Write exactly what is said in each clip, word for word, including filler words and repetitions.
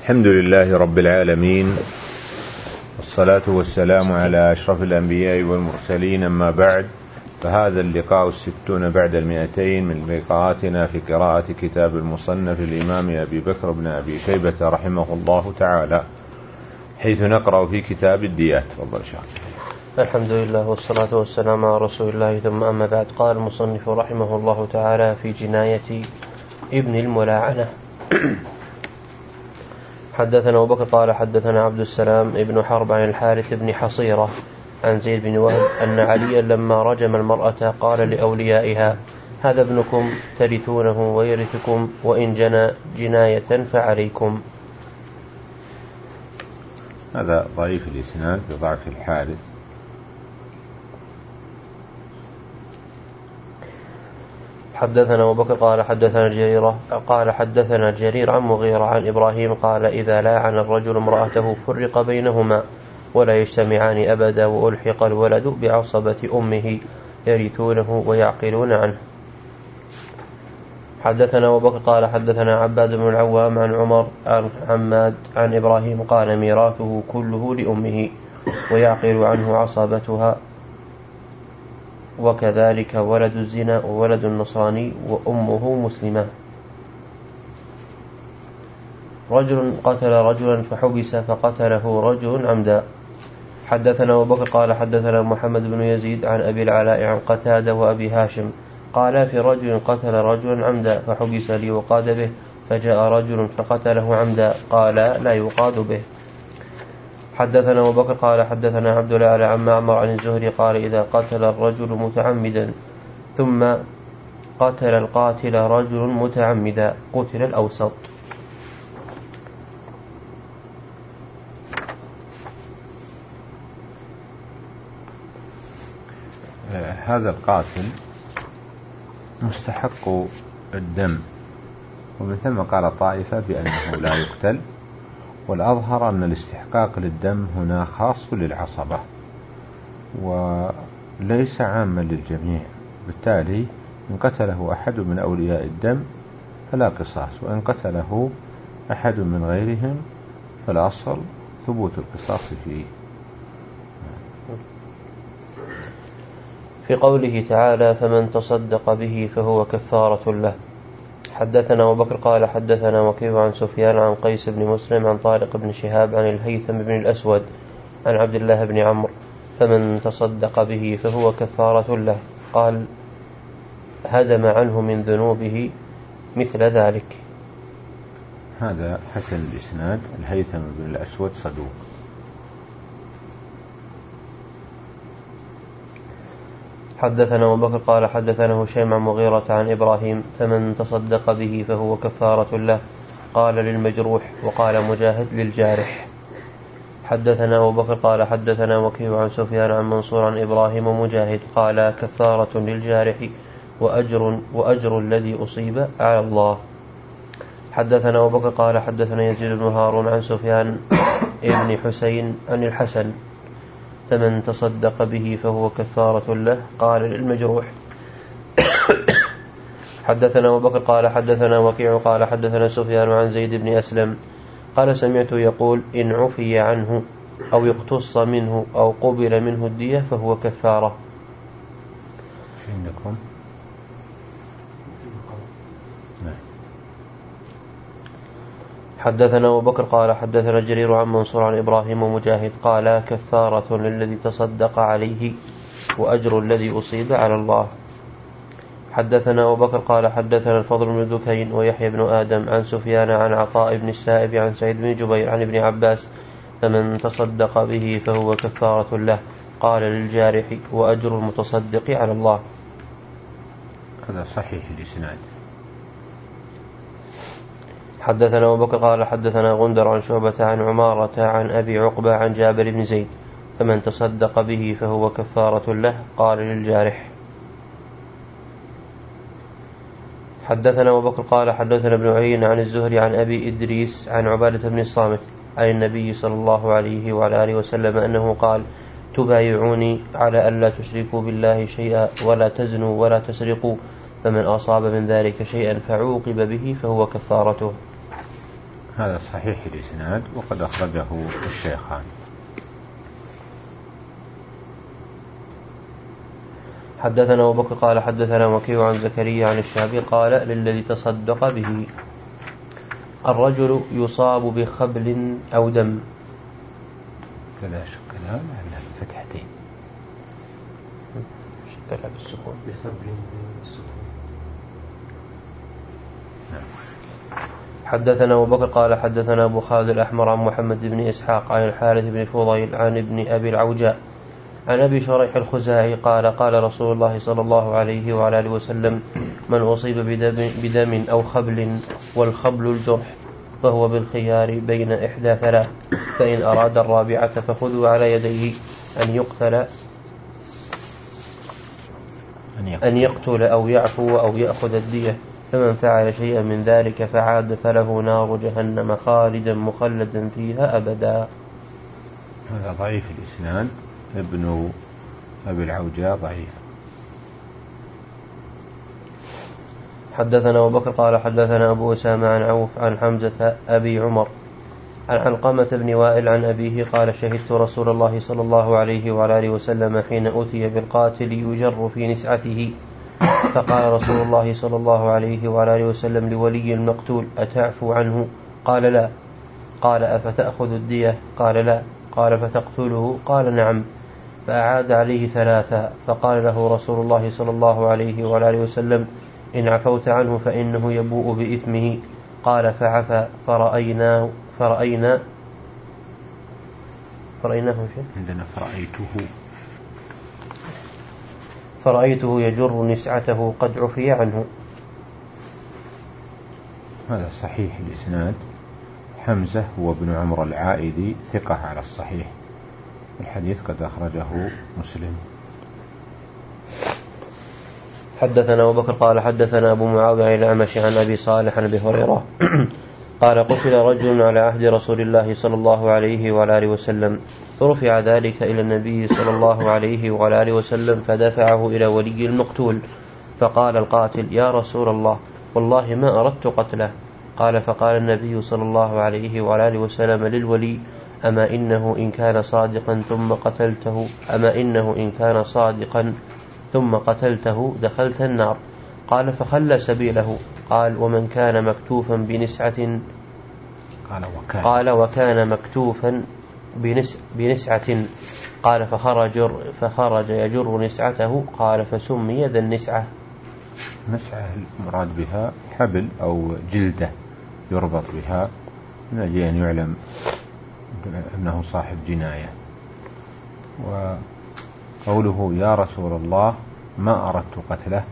الحمد لله رب العالمين، والصلاة والسلام على أشرف الأنبياء والمرسلين، أما بعد، فهذا اللقاء الستون بعد المئتين من لقاءاتنا في قراءة كتاب المصنف الإمام أبي بكر بن أبي شيبة رحمه الله تعالى، حيث نقرأ في كتاب الديات. تفضل شيخ. الحمد لله والصلاة والسلام على رسول الله، ثم أما بعد. قال المصنف رحمه الله تعالى في جناية ابن الملاعنة: حدثنا أبو بكر قال حدثنا عبد السلام ابن حرب عن الحارث بن حصيرة عن زيد بن وهب أن عليا لما رجم المرأة قال لأوليائها: هذا ابنكم ترثونه ويرثكم، وإن جنى جناية فعليكم. هذا ضعيف الإسناد بضعف الحارث. حدثنا أبو بكر قال حدثنا جرير قال حدثنا جرير عن مغيرة عن إبراهيم قال: إذا لاعن الرجل امرأته فرق بينهما ولا يجتمعان أبدا، وألحق الولد بعصبة أمه يرثونه ويعقلون عنه. حدثنا أبو بكر قال حدثنا عباد بن العوام عن عمر عن عماد عن إبراهيم قال: ميراثه كله لأمه ويعقل عنه عصبتها، وكذلك ولد الزنا وولد النصراني وأمه مسلمة. رجل قتل رجلا فحبس فقتله رجل عمدا. حدثنا أبو بكر قال حدثنا محمد بن يزيد عن أبي العلاء عن قتادة وأبي هاشم قال: في رجل قتل رجلا عمدا فحبس ليقاد به، فجاء رجل فقتله عمدا قال: لا يقاد به. حدثنا أبو بكر قال حدثنا عبد الأعلى عن معمر عن الزهري قال: إذا قتل الرجل متعمدا ثم قتل القاتل رجل متعمدا قتل الأوسط. هذا القاتل مستحق الدم، ومن ثم قال طائفة بأنه لا يقتل، والأظهر أن الاستحقاق للدم هنا خاص للعصبة وليس عاما للجميع، بالتالي إن قتله أحد من أولياء الدم فلا قصاص، وإن قتله أحد من غيرهم فالأصل ثبوت القصاص فيه. في قوله تعالى: فمن تصدق به فهو كفارة له. حدثنا أبو بكر قال حدثنا وكيع عن سفيان عن قيس بن مسلم عن طارق بن شهاب عن الهيثم بن الأسود عن عبد الله بن عمرو: فمن تصدق به فهو كفارة له. قال: هدم عنه من ذنوبه مثل ذلك. هذا حسن الإسناد. الهيثم بن الأسود صدوق. حدثنا أبو بكر قال حدثنا هشيم عن مغيرة عن إبراهيم: فمن تصدق به فهو كفارة له. قال: للمجروح، وقال مجاهد: للجارح. حدثنا أبو بكر قال حدثنا وكيع عن سفيان عن منصور عن إبراهيم ومجاهد قال: كفارة للجارح وأجر, وأجر الذي أصيب على الله. حدثنا أبو بكر قال حدثنا يزيد بن هارون عن سفيان ابن حسين عن الحسن: فمن تصدق به فهو كفارة له. قال: للمجروح. حدثنا أبو بكر قال حدثنا وكيع قال حدثنا سفيان عن زيد بن أسلم قال: سمعته يقول: إن عفي عنه أو يقتص منه أو قبل منه الدية فهو كفارة. عندكم؟ حدثنا أبو بكر قال حدثنا جرير عن منصور عن إبراهيم ومجاهد قال: كفارة للذي تصدق عليه وأجر الذي أصيب على الله. حدثنا أبو بكر قال حدثنا الفضل بن ذكين ويحيى بن آدم عن سفيان عن عطاء بن السائب عن سعيد بن جبير عن ابن عباس: فمن تصدق به فهو كفارة له. قال: للجارح، وأجر المتصدق على الله. هذا صحيح الإسناد. حدثنا أبو بكر قال حدثنا غندر عن شعبة عن عمارة عن أبي عقبة عن جابر بن زيد: فمن تصدق به فهو كفارة له. قال: للجارح. حدثنا أبو بكر قال حدثنا ابن عيينة عن الزهري عن أبي إدريس عن عبادة بن الصامت عن النبي صلى الله عليه وعلى آله وسلم أنه قال: تبايعوني على ألا تشركوا بالله شيئا ولا تزنوا ولا تسرقوا، فمن أصاب من ذلك شيئا فعوقب به فهو كفارته. هذا صحيح الإسناد وقد أخرجه الشيخان. حدثنا أبو بكر قال حدثنا وكيع عن زكريا عن الشعبي قال للذي تصدق به: الرجل يصاب بخبل أو دم. لا شك لها فتحتين شكلها بالسكون بخبل. حدثنا أبو بكر قال حدثنا أبو خالد الأحمر عن محمد بن إسحاق عن الحارث بن فضيل عن ابن أبي العوجاء عن أبي شريح الخزاعي قال قال رسول الله صلى الله عليه وعلى آله وسلم: من أصيب بدم, بدم أو خبل، والخبل الجرح، فهو بالخيار بين إحدى ثلاث، فإن أراد الرابعة فخذوا على يديه أن يقتل أن يقتل أو يعفو أو يأخذ الدية، فمن فعل شيئا من ذلك فعاد فله نار جهنم خالدا مخلدا فيها أبدا. هذا ضعيف الإسناد، ابن أبي العوجاء ضعيف. حدثنا أبو بكر قال حدثنا أبو أسامة عن عوف عن حمزة أبي عمر عن علقمة بن وائل عن أبيه قال: شهدت رسول الله صلى الله عليه وعلى آله وسلم حين أتي بالقاتل يجر في نسعته، فقال رسول الله صلى الله عليه وعلى آله وسلم لولي المقتول: أتعفو عنه؟ قال: لا. قال: أفتأخذ الدية؟ قال: لا. قال: فتقتله؟ قال: نعم. فأعاد عليه ثلاثا، فقال له رسول الله صلى الله عليه وعلى آله وسلم: إن عفوت عنه فإنه يبوء بإثمه. قال: فعفى، فرأيناه فرأينا فرأيناه شيء عندنا فرأيته فرأيته يجر نسعته قد عفي عنه. هذا صحيح الإسناد. حمزة هو ابن عمرو العائدي ثقة على الصحيح، الحديث قد أخرجه مسلم. حدثنا أبو بكر قال حدثنا أبو معاوية الأعمش عن أبي صالح عن أبي هريرة قال: قتل رجل على عهد رسول الله صلى الله عليه وعلى آله وسلم، فرفع ذلك إلى النبي صلى الله عليه وعلى آله وسلم، فدفعه إلى ولي المقتول، فقال القاتل: يا رسول الله، والله ما أردت قتله. قال: فقال النبي صلى الله عليه وعلى آله وسلم للولي: أما إنه إن كان صادقا ثم قتلته أما إنه إن كان صادقا ثم قتلته دخلت النار. قال: فخلى سبيله. قال: ومن كان مكتوفا بنسعة قال وكان, قال وكان مكتوفا بنس بنسعة قال فخرج فخرج يجر نسعته. قال: فسمي ذا النسعة. نسعة المراد بها حبل أو جلدة يربط بها من أجل أن يعلم أنه صاحب جناية. وقوله: يا رسول الله ما أردت قتله،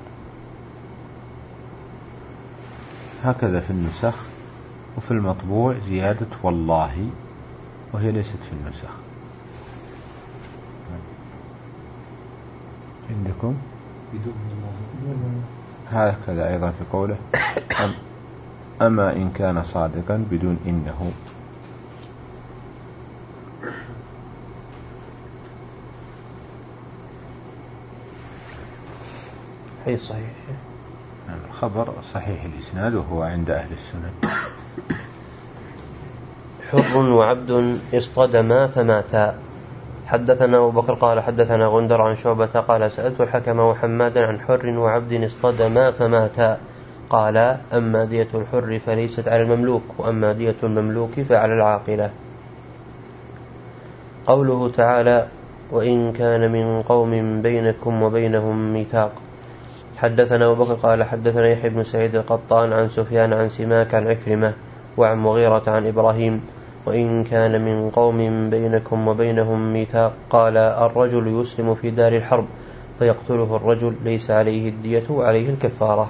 هكذا في النسخ، وفي المطبوع زيادة والله، وهي ليست في النسخ. عندكم هكذا أيضا في قوله: أما إن كان صادقا بدون إنه. هي صحيح. الخبر صحيح الإسناد وهو عند أهل السنن. حر وعبد اصطدما فماتا. حدثنا أبو بكر قال حدثنا غندر عن شعبة قال: سألت الحكم وحمادا عن حر وعبد اصطدما فماتا. قال: أما دية الحر فليست على المملوك، وأما دية المملوك فعلى العاقلة. قوله تعالى: وإن كان من قوم بينكم وبينهم ميثاق. حدثنا أبو بكر قال حدثنا يحيى بن سعيد القطان عن سفيان عن سماك عن عكرمة وعن مغيرة عن إبراهيم: وإن كان من قوم بينكم وبينهم ميثاق. قال: الرجل يسلم في دار الحرب فيقتله الرجل، ليس عليه الدية وعليه الكفارة.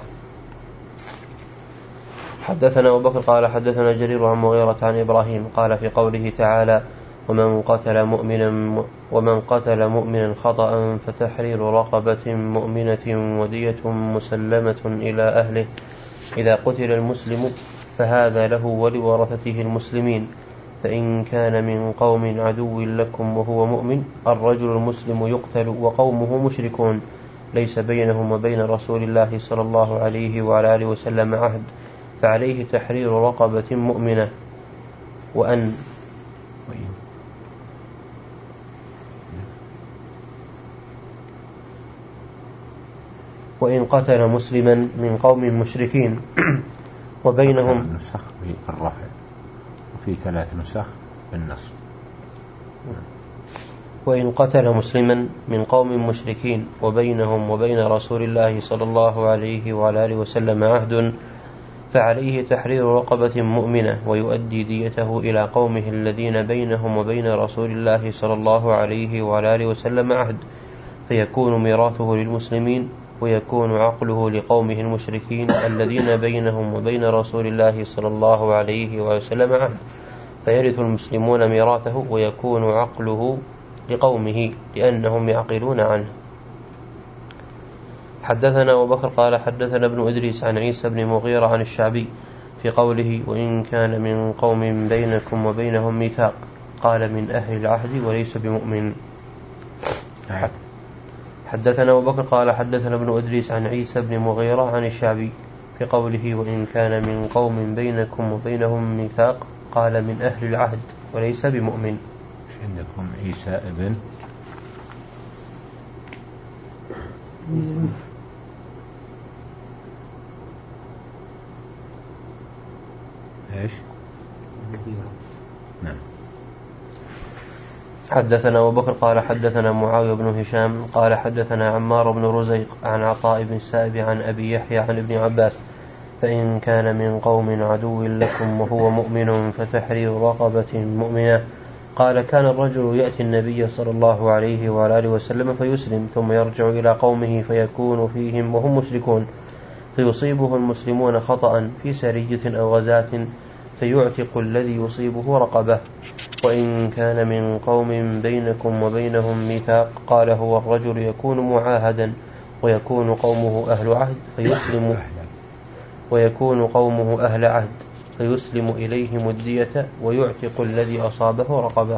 حدثنا أبو بكر قال حدثنا جرير عن مغيرة عن إبراهيم قال في قوله تعالى: ومن قتل مؤمنا ومن قتل مؤمنا خطأ فتحرير رقبة مؤمنة ودية مسلمة إلى أهله. إذا قتل المسلم فهذا له ولورثته المسلمين. فإن كان من قوم عدو لكم وهو مؤمن، الرجل المسلم يقتل وقومه مشركون، ليس بينهم وبين رسول الله صلى الله عليه وعلى آله وسلم عهد، فعليه تحرير رقبة مؤمنة. وأن وإن قتل مسلما من قوم مشركين وبينهم نسخ بالرفع وفي ثلاث نسخ بالنصب. وإن قتل مسلما من قوم مشركين وبينهم وبين رسول الله صلى الله عليه وعلى آله وسلم عهد فعليه تحرير رقبة مؤمنة ويؤدي ديته إلى قومه الذين بينهم وبين رسول الله صلى الله عليه وعلى آله وسلم عهد فيكون ميراثه للمسلمين ويكون عقله لقومه المشركين الذين بينهم وبين رسول الله صلى الله عليه وسلم عهد فيرث المسلمون ميراثه ويكون عقله لقومه لأنهم يعقلون عنه. حدثنا أبو بكر قال حدثنا ابن إدريس عن عيسى بن مغيرة عن الشعبي في قوله وإن كان من قوم بينكم وبينهم ميثاق قال من أهل العهد وليس بمؤمن. حدثنا أبو بكر قال حدثنا ابن إدريس عن عيسى بن مغيرة عن الشعبي في قوله وإن كان من قوم بينكم وبينهم ميثاق قال من أهل العهد وليس بمؤمن. عندكم عيسى ابن ايش؟ نعم. حدثنا أبو بكر قال حدثنا معاوية بن هشام قال حدثنا عمار بن رزيق عن عطاء بن السائب عن أبي يحيى عن ابن عباس فإن كان من قوم عدو لكم وهو مؤمن فتحرير رقبة مؤمنة. قال كان الرجل يأتي النبي صلى الله عليه وعلى آله وسلم فيسلم ثم يرجع إلى قومه فيكون فيهم وهم مشركون فيصيبه المسلمون خطأ في سرية أو غزاة فيعتق الذي يصيبه رقبة. وإن كان من قوم بينكم وبينهم ميثاق قال هو الرجل يكون معاهدا ويكون قومه أهل عهد فيسلم ويكون قومه أهل عهد فيسلم إليهم الدية ويعتق الذي أصابه رقبة.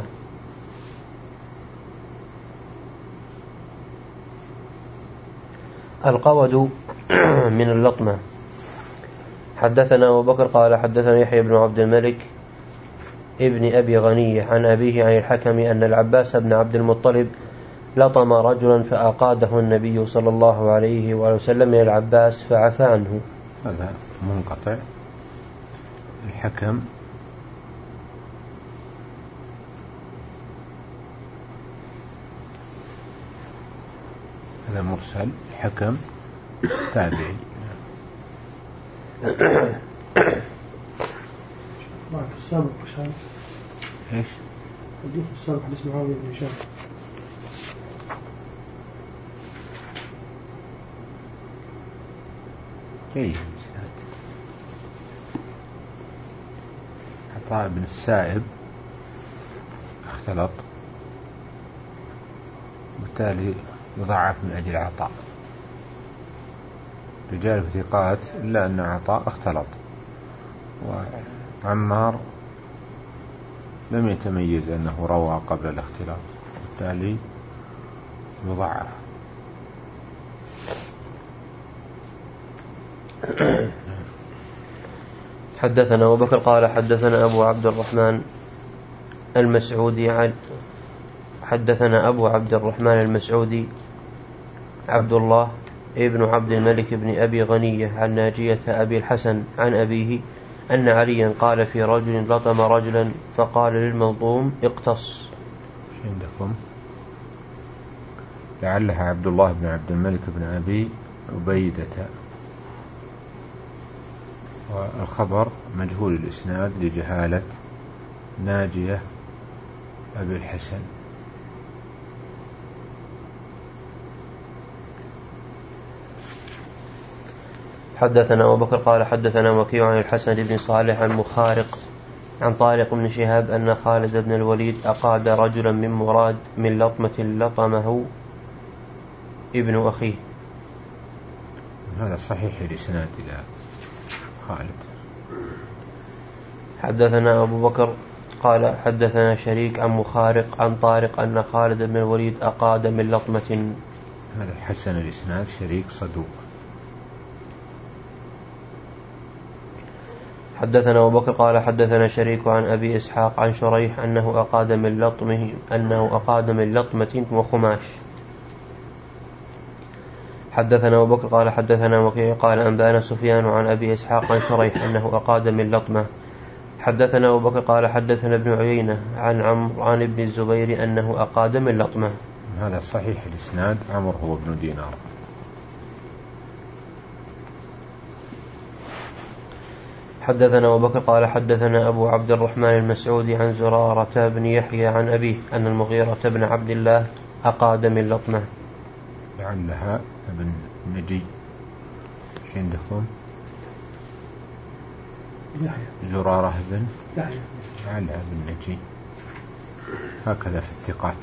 القود من اللطمة. حدثنا أبو بكر قال حدثنا يحيى بن عبد الملك ابن أبي غنية عن أبيه عن الحكم أن العباس بن عبد المطلب لطم رجلا فأقاده النبي صلى الله عليه وسلم من العباس فعفى عنه. هذا منقطع. الحكم هذا مرسل. الحكم تابعي. معك السابق هشام. ايش؟ الحديث السابق حديث معاوية بن هشام. جيد. عطاء بن السائب اختلط بالتالي يضعف من أجل عطاء. رجال ثقات إلا أن عطاء اختلط وعمار لم يتميز أنه روى قبل الاختلاط بالتالي يضعف. حدثنا أبو بكر قال حدثنا أبو عبد الرحمن المسعودي عن حدثنا أبو عبد الرحمن المسعودي عبد الله ابن عبد الملك بن أبي غنية عن ناجية أبي الحسن عن أبيه أن عليا قال في رجل لطم رجلا فقال للملطوم اقتص. عندكم لعلها عبد الله بن عبد الملك بن أبي عبيدة والخبر مجهول الإسناد لجهالة ناجية أبي الحسن. حدثنا أبو بكر قال حدثنا وكيع عن الحسن بن صالح عن مخارق عن طارق بن شهاب أن خالد بن الوليد أقاد رجلا من مراد من لطمة لطمه ابن أخيه. هذا صحيح الإسناد إلى خالد. حدثنا أبو بكر قال حدثنا شريك عن مخارق عن طارق أن خالد بن الوليد أقاد من لطمة. هذا حسن الإسناد شريك صدوق. حدثنا أبو بكر قال حدثنا شريك عن أبي إسحاق عن شريح أنه أقاد من لطمه أنه أقاد من لطمة وخماش. حدثنا أبو بكر قال حدثنا وكيع قال أنبانا سفيان عن أبي إسحاق عن شريح أنه أقاد من لطمة. حدثنا أبو بكر قال حدثنا ابن عيينة عن عمرو عن ابن الزبير أنه أقاد من لطمة. هذا صحيح الإسناد. عمرو هو ابن دينار. حدثنا أبو بكر قال حدثنا أبو عبد الرحمن المسعودي عن زرارة بن يحيى عن أبيه أن المغيرة بن عبد الله أقاد من لطمة. لعلها ابن نجي. ايش عندكم؟ يحيى. زرارة بن يحيى. لعلها ابن نجي. هكذا في الثقات.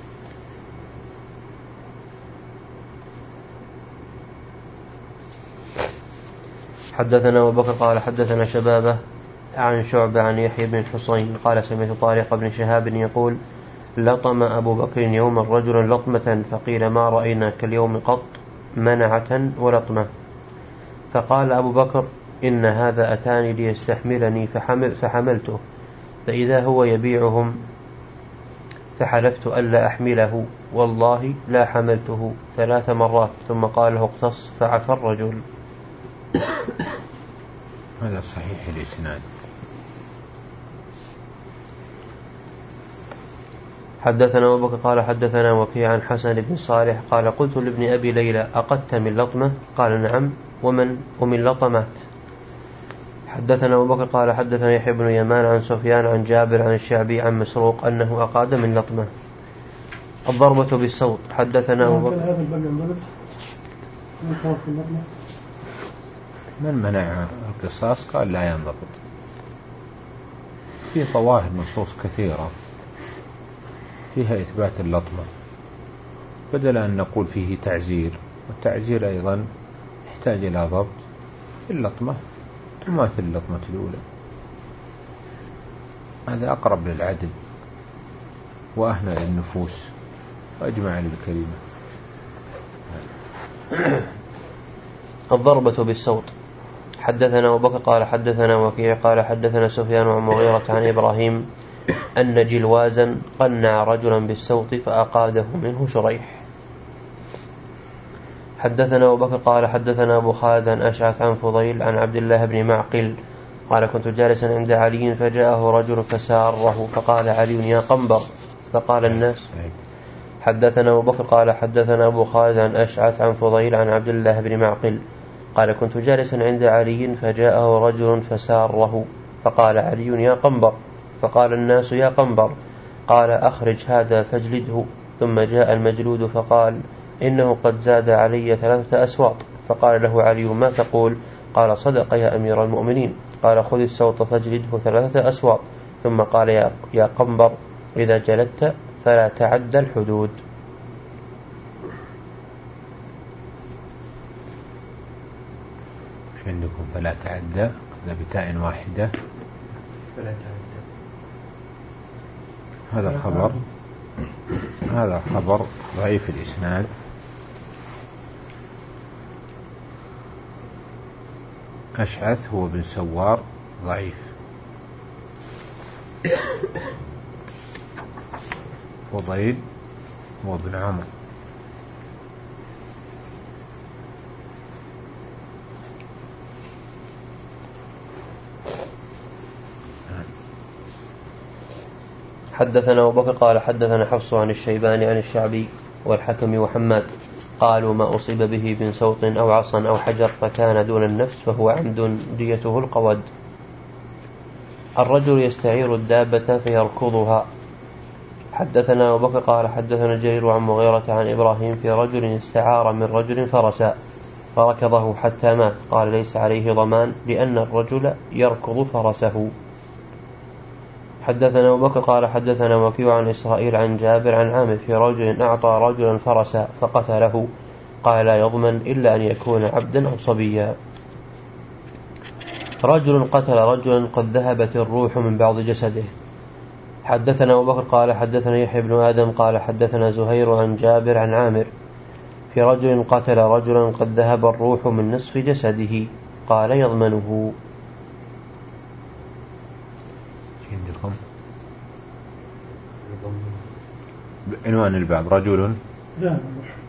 حدثنا أبو بكر قال حدثنا شبابة عن شعبة عن يحيى بن الحصين قال سمعت طارق بن شهاب يقول لطم أبو بكر يوما رجلا لطمة فقيل ما رأينا كاليوم قط منعة ولطمة. فقال أبو بكر إن هذا أتاني ليستحملني فحمل فحملته فإذا هو يبيعهم فحلفت ألا أحمله والله لا حملته ثلاث مرات ثم قال له اقتص فعفى الرجل. هذا صحيح الإسناد. حدثنا أبو بكر قال حدثنا وكيع عن حسن بن صالح قال قلت لابن أبي ليلى أقدت من لطمة؟ قال نعم ومن ومن لطمات. حدثنا أبو بكر قال حدثنا يحيى بن يمان عن سفيان عن جابر عن الشعبي عن مسروق أنه أقاد من لطمة. الضربة بالصوت. حدثنا أبو بكر من منع القصاص قال لا ينضبط. في ظواهر نصوص كثيرة فيها إثبات اللطمة بدل أن نقول فيه تعزير، والتعزير أيضا يحتاج إلى ضبط. اللطمة تماثل اللطمة الأولى، هذا أقرب للعدل وأهنى للنفوس وأجمع للكلمة. الضربة بالصوت. حدثنا أبو بكر قال حدثنا وكيع قال حدثنا سفيان عن مغيرة عن إبراهيم أن جلوازا قنع رجلا بالصوت فأقاده منه شريح. حدثنا أبو بكر قال حدثنا أبو خالد عن أشعث عن فضيل عن عبد الله بن معقل قال كنت جالسا عند علي فجاءه رجل فساره فقال علي يا قنبر فقال الناس. حدثنا أبو بكر قال حدثنا أبو خالد عن أشعث عن فضيل عن عبد الله بن معقل قال كنت جالسا عند علي فجاءه رجل فساره فقال علي يا قنبر فقال الناس يا قنبر قال أخرج هذا فاجلده. ثم جاء المجلود فقال إنه قد زاد علي ثلاثة أسواط. فقال له علي ما تقول؟ قال صدق يا أمير المؤمنين. قال خذ السوط فاجلده ثلاثة أسواط. ثم قال يا, يا قنبر إذا جلدت فلا تعدى الحدود. مش عندكم فلا تعدى بتاء واحدة؟ فلا تعدى. هذا الخبر هذا خبر ضعيف الإسناد. أشعث هو بن سوار ضعيف. فضيل هو بن عمرو. حدثنا أبو بكر قال حدثنا حفص عن الشيباني عن الشعبي والحكم وحماد قالوا ما أصيب به من صوت أو عصا أو حجر فكان دون النفس فهو عمد ديته القود. الرجل يستعير الدابة فيركضها. حدثنا أبو بكر قال حدثنا جرير عن مغيرة عن إبراهيم في رجل استعار من رجل فرسا فركضه حتى مات قال ليس عليه ضمان لأن الرجل يركض فرسه. حدثنا أبو بكر قال حدثنا وكيع عن إسرائيل عن جابر عن عامر في رجل أعطى رجلا فرسا فقتله قال لا يضمن إلا أن يكون عبدا أو صبيا. رجل قتل رجلا قد ذهبت الروح من بعض جسده. حدثنا أبو بكر قال حدثنا يحيى بن آدم قال حدثنا زهير عن جابر عن عامر في رجل قتل رجلا قد ذهب الروح من نصف جسده قال يضمنه. عندكم عنوان الباب رجل ذهب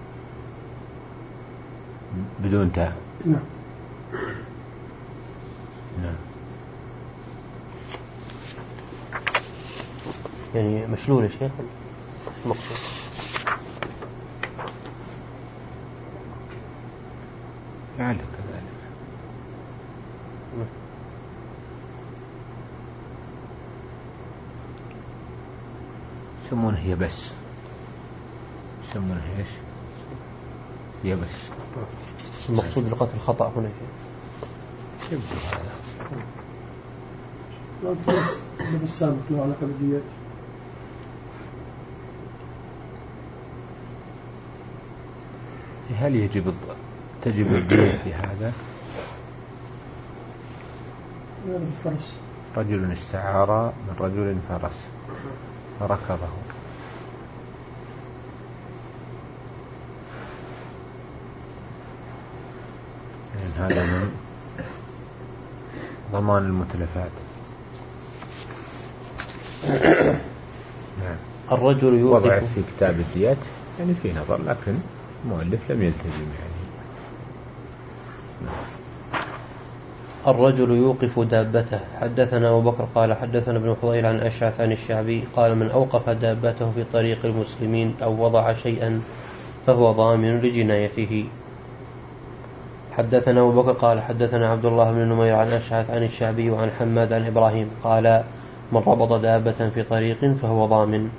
بدون تاء. نعم. نعم. يعني مشلول يا شيخ مقصود. لعل كذلك. يسمونه يبس. يسمونه ايش؟ يبس. المقصود لقتل الخطأ هنا يبدو هذا. لا تنس بالسابق له علاقة بالديات. هل يجب تجب الدية في هذا؟ الفرس. رجل استعار من رجل فرس فركبه يعني هذا من ضمان المتلفات. نعم. الرجل يوقف وضع في كتاب الديات يعني في نظر، لكن المؤلف لم يلتزم يعني. الرجل يوقف دابته. حدثنا أبو بكر قال حدثنا ابن فضيل عن أشعث عن الشعبي قال من أوقف دابته في طريق المسلمين أو وضع شيئا فهو ضامن لجنايته. حدثنا أبو بكر قال حدثنا عبد الله بن نمير عن أشعث عن الشعبي وعن حماد عن إبراهيم قال من ربط دابة في طريق فهو ضامن.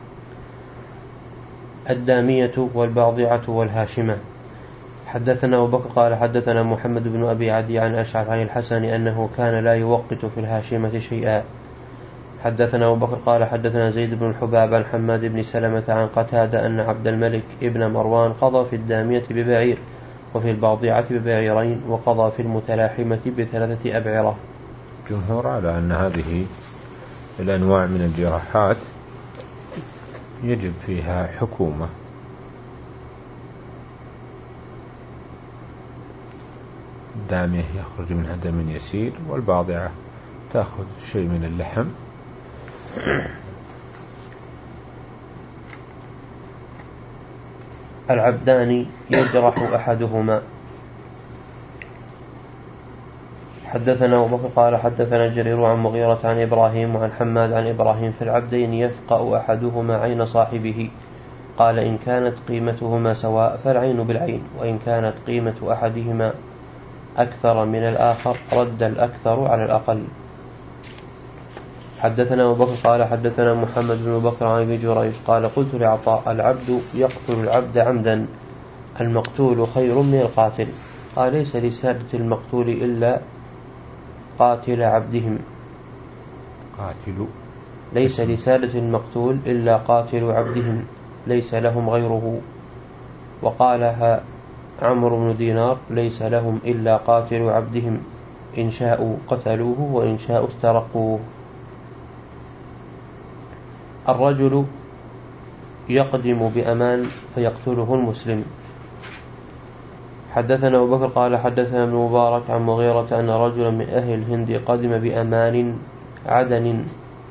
الدامية والباضعة والهاشمة. حدثنا أبو بكر قال حدثنا محمد بن أبي عدي عن أشعث عن الحسن أنه كان لا يوقت في الهاشمة شيئا. حدثنا أبو بكر قال حدثنا زيد بن الحباب عن حماد بن سلمة عن قتادة أن عبد الملك ابن مروان قضى في الدامية ببعير وفي الباضعة ببعيرين وقضى في المتلاحمة بثلاثة أبعرة. جمهور على أن هذه الأنواع من الجراحات يجب فيها حكومة. الدامية يخرج منها دم يسير، والباضعة تأخذ شيء من اللحم. العبدان يجرح أحدهما. حدثنا أبو بكر قال حدثنا جرير عن مغيرة عن إبراهيم وعن حماد عن إبراهيم في العبدين يفقأ أحدهما عين صاحبه قال إن كانت قيمتهما سواء فالعين بالعين، وإن كانت قيمة أحدهما أكثر من الآخر رد الأكثر على الأقل. حدثنا أبو بكر قال حدثنا محمد بن بكر عن ابي جريج قال قلت لعطاء العبد يقتل العبد عمدا المقتول خير من القاتل. قال ليس لسادة المقتول إلا قاتل عبدهم. قاتل ليس لسادة المقتول إلا قاتل عبدهم ليس لهم غيره. وقالها عمرو بن دينار ليس لهم إلا قاتل عبدهم إن شاءوا قتلوه وإن شاءوا استرقوه. الرجل يقدم بأمان فيقتله المسلم. حدثنا أبو بكر قال حدثنا ابن مبارك عن مغيرة أن رجلا من أهل الهند قدم بأمان عدن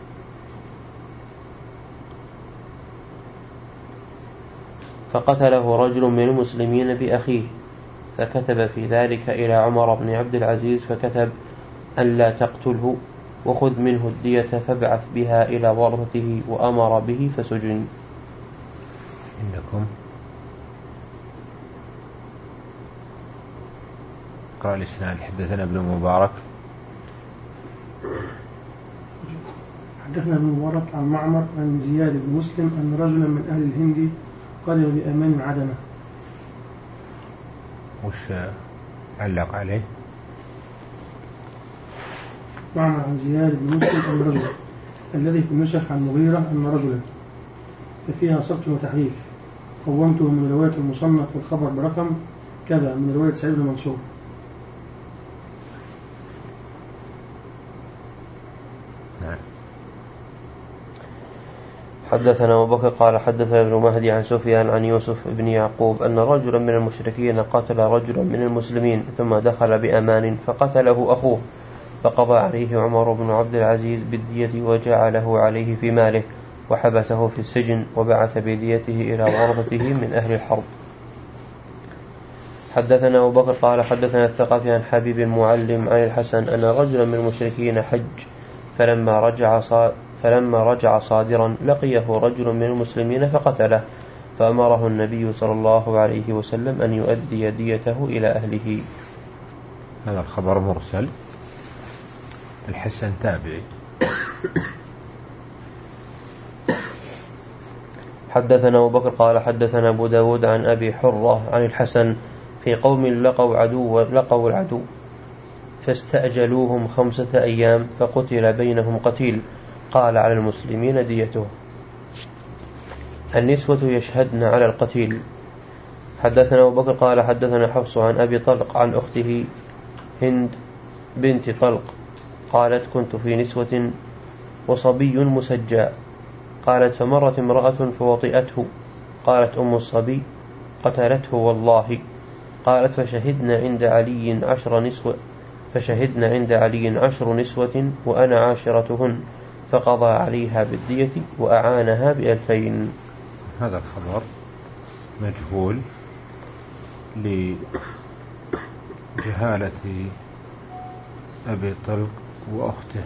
فقتله رجل من المسلمين بأخيه، فكتب في ذلك إلى عمر بن عبد العزيز فكتب أن لا تقتله وخذ منه الدية فابعث بها إلى ورثته وأمر به فسجن. عندكم قال الإسناد حدثنا ابن مبارك حدثنا ابن مبارك عن معمر عن زياد بن مسلم أن رجلا من أهل الهند قدم بأمان عدنه. وش علق عليه؟ معمر عن زياد بن مسلم أن رجلا الذي في النسخ عن مغيرة أن رجلا ففيها سقط وتحريف قومته من رواية المصنف والخبر برقم كذا من رواية سعيد بن منصور. نعم. حدثنا أبو بكر قال حدثنا ابن مهدي عن سفيان عن يوسف بن يعقوب أن رجلا من المشركين قتل رجلا من المسلمين ثم دخل بأمان فقتله أخوه فقضى عليه عمر بن عبد العزيز بالدية وجعله عليه في ماله وحبسه في السجن وبعث بديته إلى ورثته من أهل الحرب. حدثنا أبو بكر قال حدثنا الثقفي عن حبيب المعلم عن الحسن أن رجلا من المشركين حج فلما رجع صا فلما رجع صادرا لقيه رجل من المسلمين فقتله، فأمره النبي صلى الله عليه وسلم أن يؤدي ديته إلى أهله. هذا الخبر مرسل، الحسن تابعي. حدثنا أبو بكر قال حدثنا أبو داود عن أبي حرة عن الحسن في قوم لقوا عدو لقوا العدو فاستأجلوهم خمسة أيام فقتل بينهم قتيل، قال على المسلمين ديته. النسوة يشهدن على القتيل. حدثنا أبو بكر قال حدثنا حفص عن أبي طلق عن أخته هند بنت طلق قالت كنت في نسوة وصبي مسجى، قالت فمرت امرأة فوطئته، قالت أم الصبي قتلته والله، قالت فشهدنا عند علي عشر نسوة فشهدنا عند علي عشر نسوة وأنا عاشرتهن، فقضى عليها بالدية وأعانها بألفين. هذا الخبر مجهول لجهالة أبي طلق وأخته.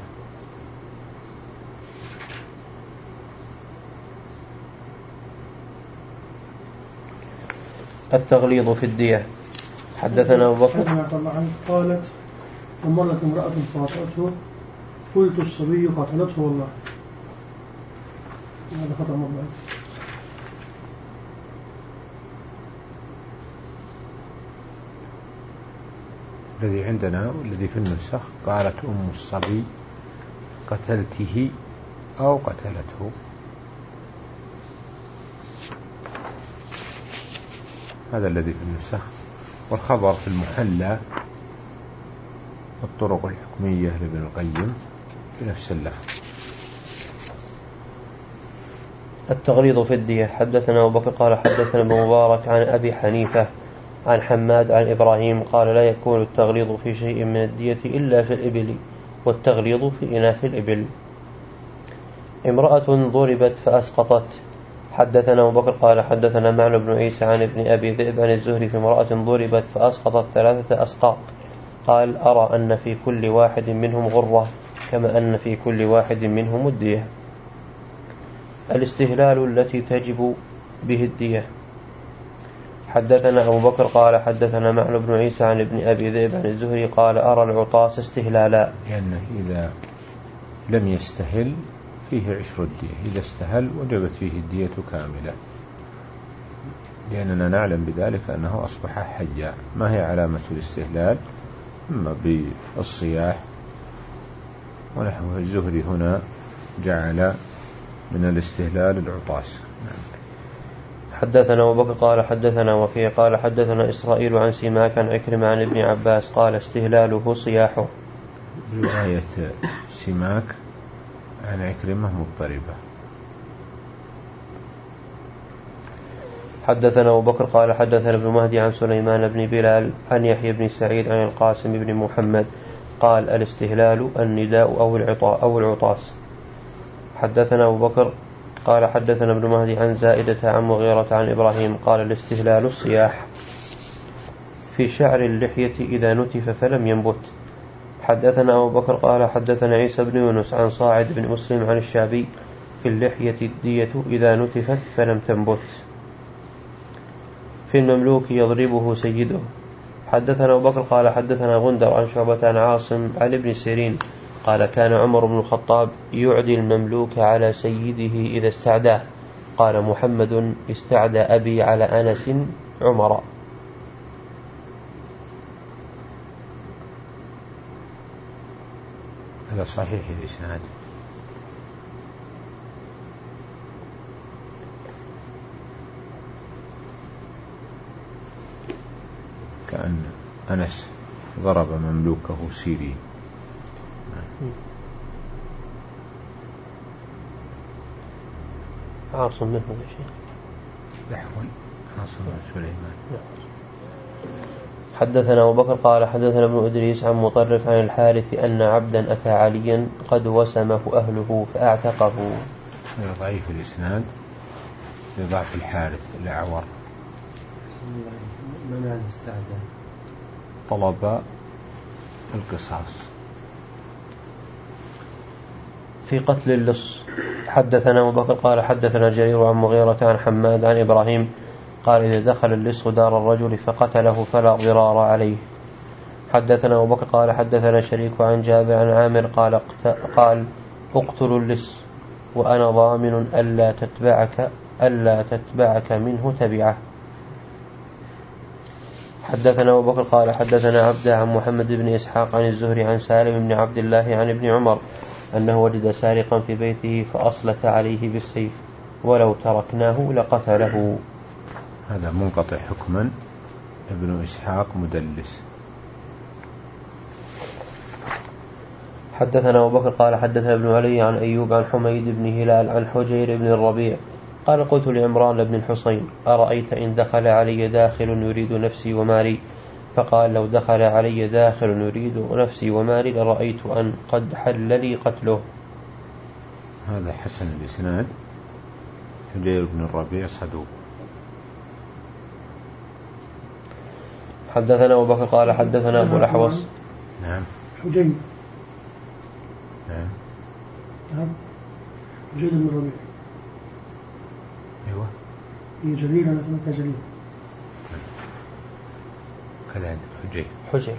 التغليظ في الدية. حدثنا أبو بكر قالت ومرت امرأة فوطئته قلت الصبي قتلته والله. هذا خطأ مطبع. الذي عندنا والذي في النسخ قالت أم الصبي قتلته أو قتلته. هذا الذي في النسخ، والخبر في المحلى الطرق الحكمية لابن القيم بنفس اللفظ. التغليظ في الدية. حدثنا أبو بكر قال حدثنا ابن مبارك عن أبي حنيفة عن حماد عن إبراهيم قال لا يكون التغليظ في شيء من الدية إلا في الإبل، والتغليظ في إناث الإبل. امرأة ضربت فأسقطت. حدثنا أبو بكر قال حدثنا معن بن عيسى عن ابن أبي ذئب عن الزهري في امرأة ضربت فأسقطت ثلاثة أسقاط، قال أرى أن في كل واحد منهم غرة كما أن في كل واحد منهم الدية. الاستهلال التي تجب به الدية. حدثنا أبو بكر قال حدثنا معن بن عيسى عن ابن أبي ذئب عن الزهري قال أرى العطاس استهلالا، لأنه إذا لم يستهل فيه عشر الدية، إذا استهل وجبت فيه الدية كاملة، لأننا نعلم بذلك أنه أصبح حيا. ما هي علامة الاستهلال؟ إما بالصياح ونحوه. الزهري هنا جعل من الاستهلال العطاس. حدثنا أبو بكر قال حدثنا وكيع قال حدثنا إسرائيل عن سماك عن عكرمة عن ابن عباس قال استهلاله صياحه. رواية سماك عن عكرمة مضطربة. حدثنا أبو بكر قال حدثنا ابن مهدي عن سليمان بن بلال عن يحيى بن سعيد عن القاسم بن محمد قال الاستهلال النداء أو العطاء أو العطاس. حدثنا أبو بكر قال حدثنا ابن مهدي عن زائدة عن مغيرة عن إبراهيم قال الاستهلال الصياح في شعر اللحية إذا نتف فلم ينبت. حدثنا أبو بكر قال حدثنا عيسى بن يونس عن صاعد بن مسلم عن الشعبي في اللحية الدية إذا نتفت فلم تنبت. في المملوك يضربه سيده. حدثنا أبو بكر قال حدثنا غندر عن شعبة عن عاصم عن ابن سيرين قال كان عمر بن الخطاب يعدي المملوك على سيده إذا استعداه. قال محمد استعدى أبي على أنس عمر. هذا صحيح الإسناد. كأن أنس ضرب مملوكه سيرين. عاصم منه يا شيخ. لحول عاصم بن سليمان. حدثنا أبو بكر قال حدثنا ابن إدريس عن مطرف عن الحارث أن عبدا أتى عليا قد وسمه أهله فأعتقه. ضعيف الإسناد لضعف الحارث الأعور. منع الاستعداد طلب القصاص في قتل اللص. حدثنا أبو بكر قال حدثنا جرير عن مغيرة عن حماد عن إبراهيم قال إذا دخل اللص دار الرجل فقتله فلا ضرار عليه. حدثنا أبو بكر قال حدثنا شريك عن جابر عن عامر قال قال اقتلوا اللص وأنا ضامن ألا تتبعك ألا تتبعك منه تبعه. حدثنا أبو بكر قال حدثنا عبد عن محمد بن إسحاق عن الزهري عن سالم بن عبد الله عن ابن عمر أنه وجد سارقا في بيته فأصلت عليه بالسيف ولو تركناه لقتله. هذا منقطع حكما، ابن إسحاق مدلس. حدثنا أبو بكر قال حدثنا ابن علي عن أيوب عن حميد بن هلال عن حجير بن الربيع قال قلت لعمران بن الحصين أرأيت إن دخل علي داخل يريد نفسي ومالي؟ فقال لو دخل علي داخل يريد نفسي ومالي لرأيت أن قد حل لي قتله. هذا حسن الإسناد. حجير بن الربيع صدوق. حدثنا أبو بكر قال حدثنا أبو الأحوص. نعم. حجير. نعم. نعم. حجير بن الربيع. أيوة. هي جرير، أنا سمعتها جرير. كذا عندك حجير. حجير.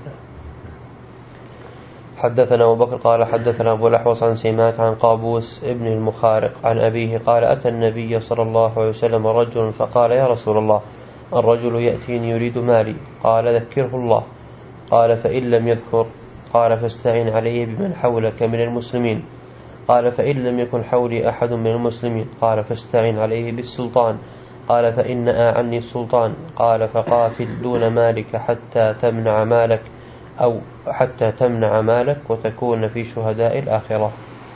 حدثنا أبو بكر قال حدثنا أبو الأحوص عن سماك عن قابوس ابن المخارق عن أبيه قال أتى النبي صلى الله عليه وسلم رجل فقال يا رسول الله الرجل يأتيني يريد مالي. قال ذكره الله. قال فإن لم يذكر قال فاستعن عليه بمن حولك من المسلمين. قال فإن لم يكن حولي أحد من المسلمين قال فاستعن عليه بالسلطان. قال فإن عني السلطان. قال فقاتل دون مالك حتى تمنع مالك أو حتى تمنع مالك وتكون في شهداء الآخرة.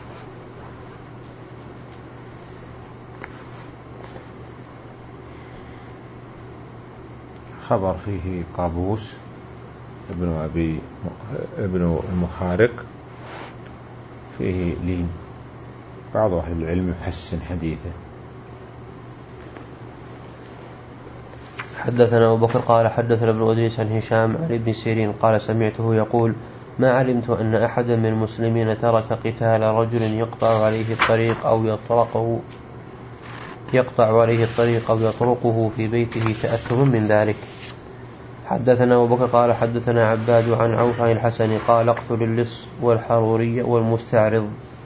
خبر فيه قابوس ابن أبي ابن المخارق فيه لين، بعض أهل العلم يحسن حديثه. حدثنا أبو بكر قال حدثنا ابن أدريس عن هشام عن ابن سيرين قال سمعته يقول ما علمت أن أحدا من المسلمين ترك قتال رجل يقطع عليه الطريق أو يطرقه يقطع عليه الطريق أو يطرقه في بيته تأثما من ذلك. حدثنا أبو بكر قال حدثنا عباد عن عوف عن الحسن قال اقتل اللص والحروري والمستعرض.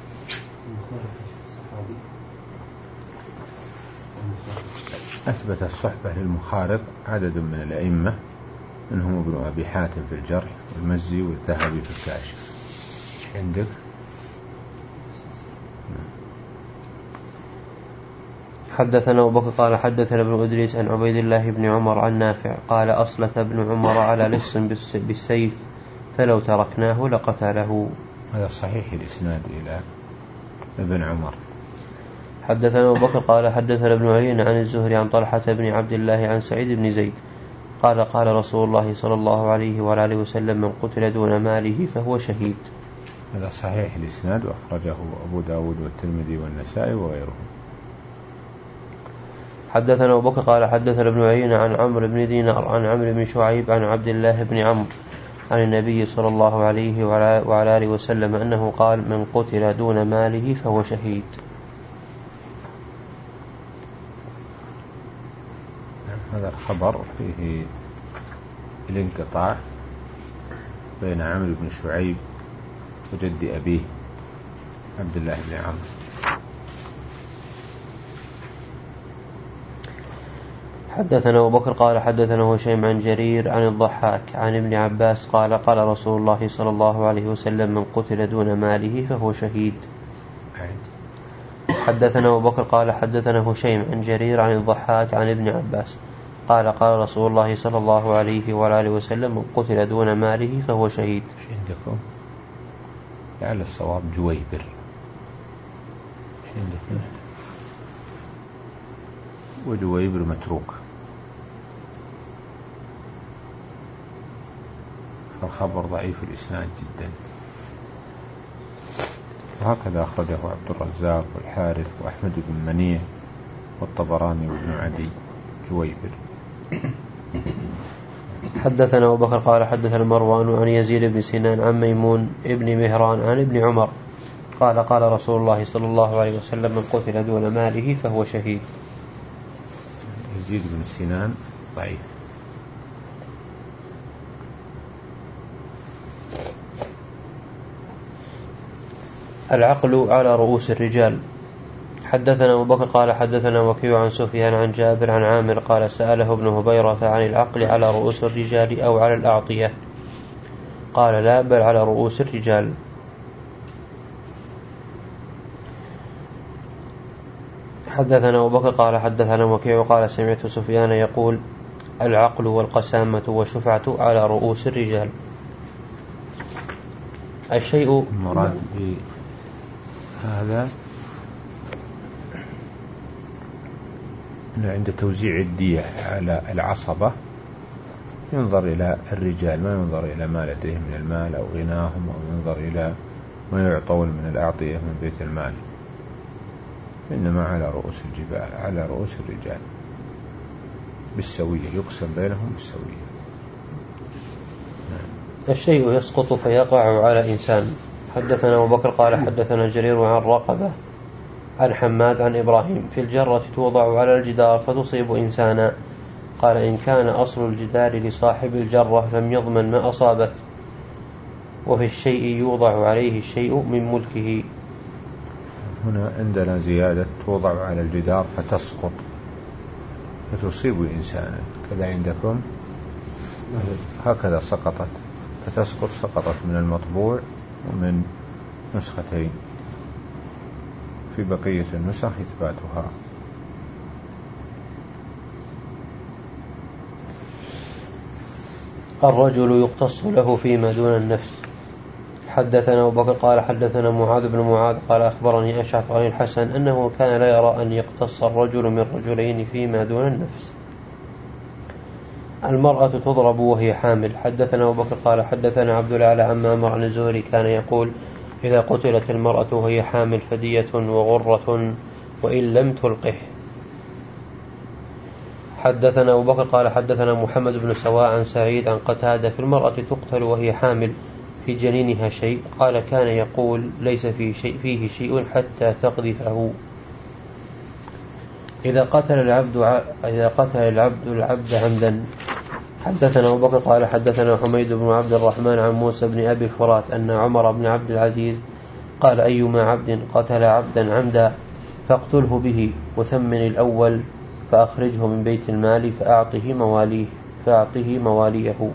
أثبت الصحبة للمخارق عدد من الأئمة منهم ابن أبي حاتم في الجرح والمزي والذهبي في الكاشف. عندك حدثنا أبو بكر قال حدثنا ابن إدريس عن عبيد الله بن عمر عن نافع قال أصلت ابن عمر على لص بالسيف فلو تركناه لقتله. هذا صحيح الإسناد إلى ابن عمر. حدثنا أبو بكر قال حدثنا ابن عيينة عن الزهري عن طلحة بن عبد الله عن سعيد بن زيد قال قال رسول الله صلى الله عليه وآله وسلم من قتل دون ماله فهو شهيد. هذا صحيح الإسناد وأخرجه أبو داود والترمذي والنسائي وغيرهم. حدثنا أبو بكر قال حدثنا ابن عيينة عن عمرو بن دينار عن عمرو بن شعيب عن عبد الله بن عمرو عن النبي صلى الله عليه وعلى آله وسلم أنه قال من قتل دون ماله فهو شهيد. هذا الخبر فيه الانقطاع بين عمرو بن شعيب وجد أبيه عبد الله بن عمرو. حدثنا أبو بكر قال حدثنا هشيم عن جرير عن الضحاك عن ابن عباس قال قال رسول الله صلى الله عليه وسلم من قتل دون ماله فهو شهيد. حدثنا أبو بكر قال حدثنا هشيم عن جرير عن الضحاك عن ابن عباس قال قال رسول الله صلى الله عليه وآله وسلم من قتل دون ماله فهو شهيد. ايش عندكم؟ لعل الصواب جويبر. ايش عندكم؟ وجويبر متروك. الخبر ضعيف الإسناد جدا. وهكذا أخرجه عبد الرزاق والحارث وأحمد بن منيع والطبراني وابن عدي جويبر. حدثنا أبو بكر قال حدثنا مروان عن يزيد بن سنان عن ميمون ابن مهران عن ابن عمر قال قال رسول الله صلى الله عليه وسلم من قتل دون ماله فهو شهيد. يزيد بن سنان ضعيف. العقل على رؤوس الرجال. حدثنا أبو بكر قال حدثنا وكيع عن سفيان عن جابر عن عامر قال سأله ابن هبيرة عن العقل على رؤوس الرجال أو على الأعطية قال لا بل على رؤوس الرجال. حدثنا أبو بكر قال حدثنا وكيع قال سمعت سفيان يقول العقل والقسامة والشفعة على رؤوس الرجال. الشيء المراد بهذا عند توزيع الدية على العصبة ينظر إلى الرجال، ما ينظر إلى ما لديهم من المال أو غناهم، أو ينظر إلى ما يعطون من الأعطية من بيت المال، إنما على رؤوس الجبال، على رؤوس الرجال بالسوية، يقسم بينهم بالسوية. الشيء يسقط فيقع على إنسان. حدثنا أبو بكر قال حدثنا جرير عن رقبة عن حماد عن إبراهيم في الجرة توضع على الجدار فتصيب إنسانا قال إن كان أصل الجدار لصاحب الجرة لم يضمن ما أصابت. وفي الشيء يوضع عليه الشيء من ملكه. هنا عندنا زيادة توضع على الجدار فتسقط فتصيب إنسانا، كذا عندكم هكذا سقطت فتسقط، سقطت من المطبوع ومن نسختين، في بقية النسخ إثباتها. الرجل يقتص له فيما دون النفس. حدثنا أبو بكر قال حدثنا معاذ بن معاذ قال أخبرني أشعث عن الحسن أنه كان لا يرى أن يقتص الرجل من رجلين فيما دون النفس. المرأة تضرب وهي حامل. حدثنا أبو بكر قال حدثنا عبد الأعلى عن معمر عن الزهري كان يقول إذا قتلت المرأة وهي حامل فدية وغرة وإن لم تلقه. حدثنا أبو بكر قال حدثنا محمد بن سواء عن سعيد عن قتادة في المرأة تقتل وهي حامل في جنينها شيء قال كان يقول ليس فيه شيء, فيه شيء حتى تقذفه. إذا قتل العبد إذا قتل العبد العبد عمدا. حدثنا أبو بكر قال حدثنا حميد بن عبد الرحمن عن موسى بن أبي الفرات أن عمر بن عبد العزيز قال أيما عبد قتل عبدا عمدا فاقتله به وثمن الأول فأخرجه من بيت المال فأعطه مواليه فأعطه مواليه.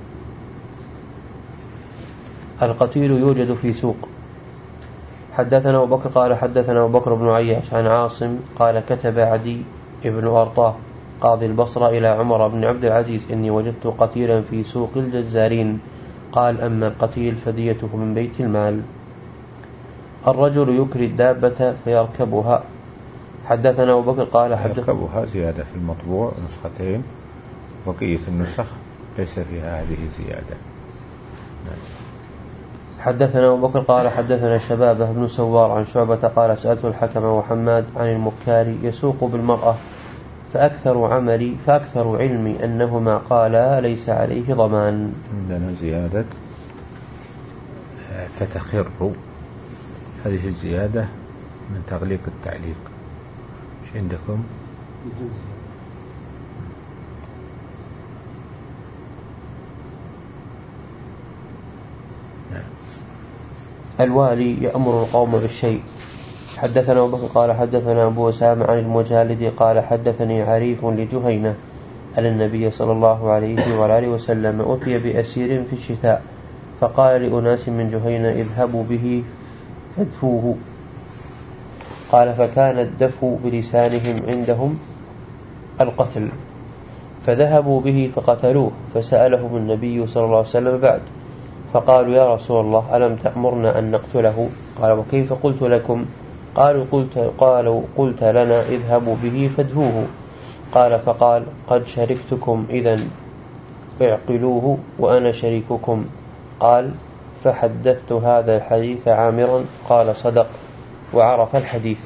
القتيل يوجد في سوق. حدثنا أبو بكر قال حدثنا أبو بكر بن عياش عن عاصم قال كتب عدي ابن أرطاه قاضي البصرة إلى عمر بن عبد العزيز إني وجدت قتيلا في سوق الجزارين قال أما القتيل فديته من بيت المال. الرجل يكري الدابة فيركبها. حدثنا أبو بكر قال حدث يركبها زيادة في المطبوع نسختين، بقية النسخ ليس فيها هذه زيادة. حدثنا أبو بكر قال حدثنا شبابه بن سوار عن شعبة قال سألت الحكم وحماد عن المكاري يسوق بالمرأة فأكثر عملي فأكثر علمي أنهما قالا ليس عليه ضمان. عندنا زيادة فتخر، هذه الزيادة من تغليق التعليق. ايش عندكم؟ الوالي يأمر القوم بالشيء. حدثنا أبو بكر قال حدثنا أبو أسامة عن المجالد قال حدثني عريف لجهينة أن النبي صلى الله عليه وآله وسلم أتي بأسير في الشتاء فقال لأناس من جهينة اذهبوا به فادفوه. قال فكان الدفو بلسانهم عندهم القتل فذهبوا به فقتلوه فسألهم النبي صلى الله عليه وسلم بعد فقالوا يا رسول الله ألم تأمرنا أن نقتله؟ قال وكيف قلت لكم؟ قالوا قلت, قالوا قلت لنا اذهبوا به فادفوه. قال فقال قد شركتكم إذن اعقلوه وأنا شريككم قال فحدثت هذا الحديث عامرا قال صدق وعرف الحديث.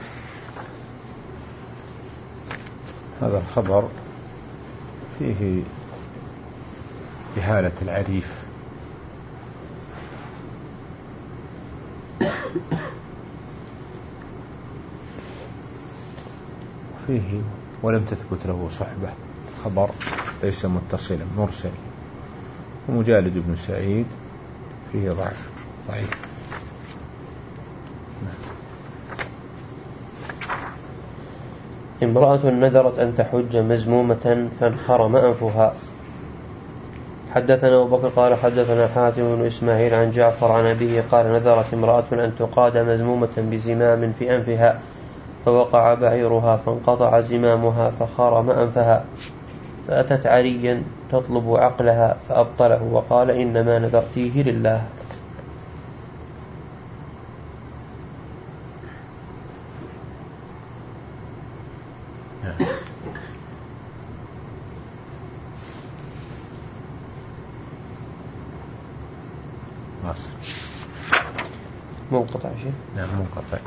هذا الخبر فيه جهالة العريف، فيه ولم تثبت له صحبة، خبر ليس متصلا مرسل. ومجالد بن سعيد فيه ضعف ضعيف. امرأة نذرت أن تحج مزمومة فانخرم أنفها. حدثنا أبو بكر قال حدثنا حاتم بن إسماعيل عن جعفر عن أبيه قال نذرت امرأة أن تقاد مزمومة بزمام في أنفها فوقع بعيرها فانقطع زمامها فخرم أنفها، فأتت عليا تطلب عقلها فأبطله وقال إنما نذرتيه لله. منقطع شيء؟ نعم منقطع.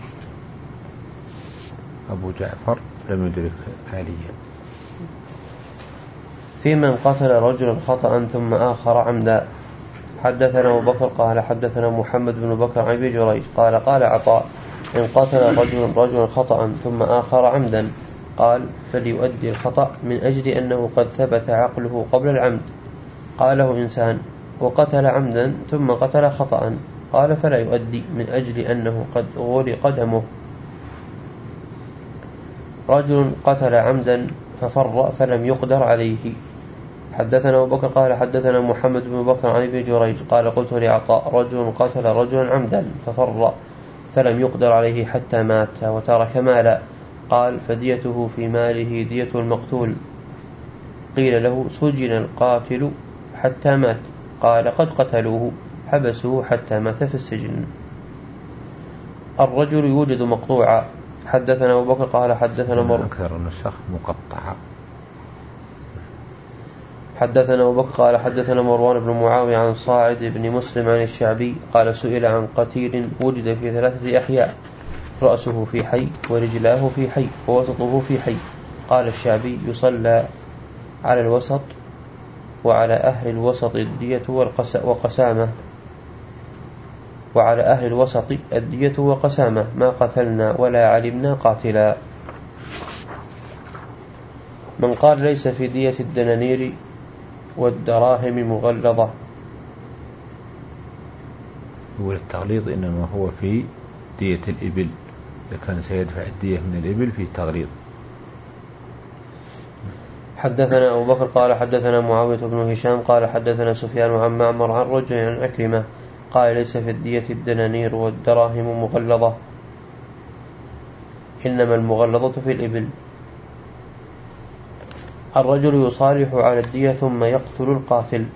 أبو جعفر لم يدرك عليا. في من قتل رجلا خطأ ثم آخر عمدا. حدثنا أبو بكر قال حدثنا محمد بن بكر عن أبي جريج قال قال عطاء إن قتل رجل رجلا خطأ ثم آخر عمدا قال فليؤدي الخطأ من أجل أنه قد ثبت عقله قبل العمد. قاله إنسان وقتل عمدا ثم قتل خطأ قال فلا يؤدي من أجل أنه قد غرق دمه. رجل قتل عمدا ففر فلم يقدر عليه. حدثنا أبو بكر قال حدثنا محمد بن بكر عن ابن جريج قال قلت لعطاء رجل قتل رجلا عمدا ففر فلم يقدر عليه حتى مات وترك مالا قال فديته في ماله دية المقتول. قيل له سجن القاتل حتى مات قال قد قتلوه حبسوه حتى مات في السجن. الرجل يوجد مقطوعا. حدثنا أبو بكر قال حدثنا مر أكثر النسخ مقطعة. حدثنا أبو بكر قال حدثنا مروان بن معاوية عن صاعد بن مسلم عن الشعبي قال سئل عن قتيل وجد في ثلاثة أحياء رأسه في حي ورجلاه في حي ووسطه في حي. قال الشعبي يصلى على الوسط وعلى أهل الوسط الدية وقسامة وعلى أهل الوسط الدية وقسامة ما قتلنا ولا علمنا قاتلا. من قال ليس في دية الدنانير والدراهم مغلظة. هو التغليظ إنما هو في دية الإبل، إذا كان سيدفع الدية من الإبل في تغليظ. حدثنا أبو بكر قال حدثنا معاوية بن هشام قال حدثنا سفيان عن معمر عن رجل عن عكرمة قال ليس في الدية الدنانير والدراهم مغلظة إنما المغلظة في الإبل. الرجل يصالح على الدية ثم يقتل القاتل.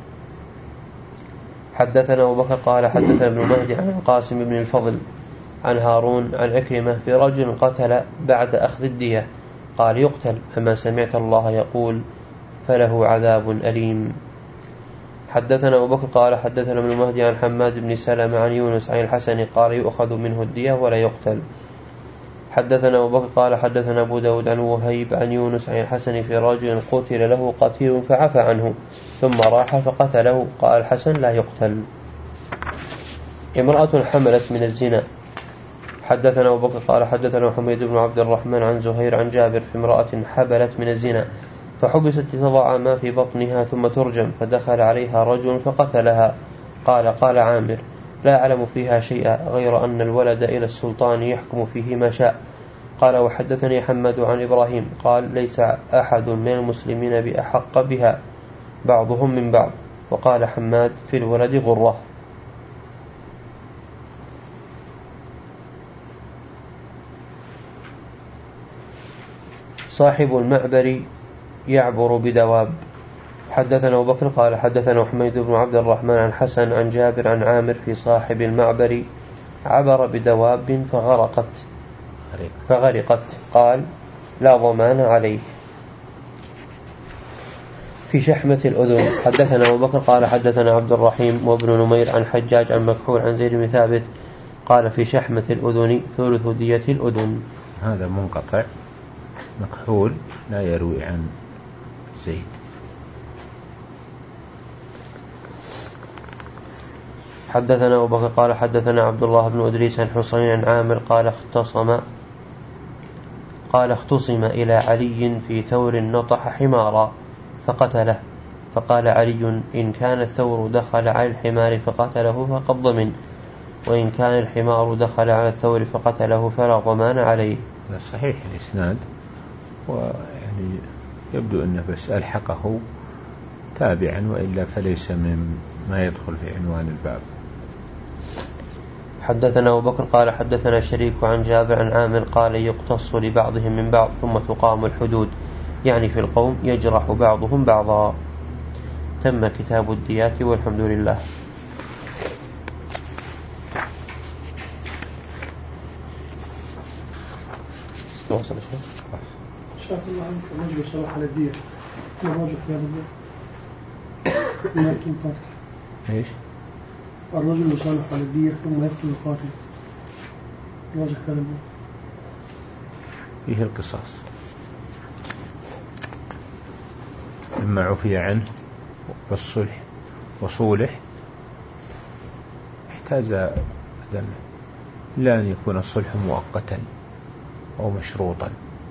حدثنا أبو بكر قال حدثنا ابن مهدي عن القاسم بن الفضل عن هارون عن عكرمة في رجل قتل بعد أخذ الدية قال يقتل أما سمعت الله يقول فله عذاب أليم. حدثنا أبو بكر قال حدثنا ابن مهدي عن حماد بن سلمة عن يونس عن الحسن قال يؤخذ منه الدية ولا يقتل. حدثنا أبو بكر قال حدثنا أبو داود عن وهيب عن يونس عن الحسن في رجل قتل له قتيل فعفى عنه ثم راح فقتله قال الحسن لا يقتل. امرأة حملت من الزنا. حدثنا أبو بكر قال حدثنا حميد بن عبد الرحمن عن زهير عن جابر في امرأة حبلت من الزنا فحبست تضع ما في بطنها ثم ترجم فدخل عليها رجل فقتلها. قال قال عامر لا أعلم فيها شيئا غير أن الولد إلى السلطان يحكم فيه ما شاء. قال وحدثني حماد عن إبراهيم قال ليس أحد من المسلمين بأحق بها بعضهم من بعض. وقال حماد في الولد غرة. صاحب المعبر يعبر بدواب. حدثنا أبو بكر قال حدثنا حميد بن عبد الرحمن عن حسن عن جابر عن عامر في صاحب المعبر عبر بدواب فغرقت فغرقت قال لا ضمان عليه. في شحمة الأذن. حدثنا أبو بكر قال حدثنا عبد الرحيم وابن نمير عن حجاج عن مكحول عن زيد بن ثابت قال في شحمة الأذن ثلث دية الأذن. هذا منقطع، مكحول لا يروي عن زيد. حدثنا أبو بكر قال حدثنا عبد الله بن أدريس عن حسين عن عامر قال اختصم قال اختصم إلى علي في ثور نطح حمارا فقتله، فقال علي إن كان الثور دخل على الحمار فقتله فقد ضمن، وإن كان الحمار دخل على الثور فقتله فلا ضمان عليه. صحيح الإسناد، ويعني يبدو أنه بس ألحقه تابعا، وإلا فليس من ما يدخل في عنوان الباب. حدثنا أبو بكر قال حدثنا شريك عن جابر عن عامر قال يقتص لبعضهم من بعض ثم تقام الحدود، يعني في القوم يجرح بعضهم بعضا. تم كتاب الديات والحمد لله. وصل شاف الله عنك الرجل صلاح على الدية ثم الرجل في هذا الدية ثم يقتل القاتل. ايش؟ الرجل يصالح على الدية ثم يقتل القاتل. الرجل في هذا الدية فيه القصاص، إما عفي عنه بالصلح وصولح احتاج دم، لا أن يكون الصلح مؤقتا أو مشروطا.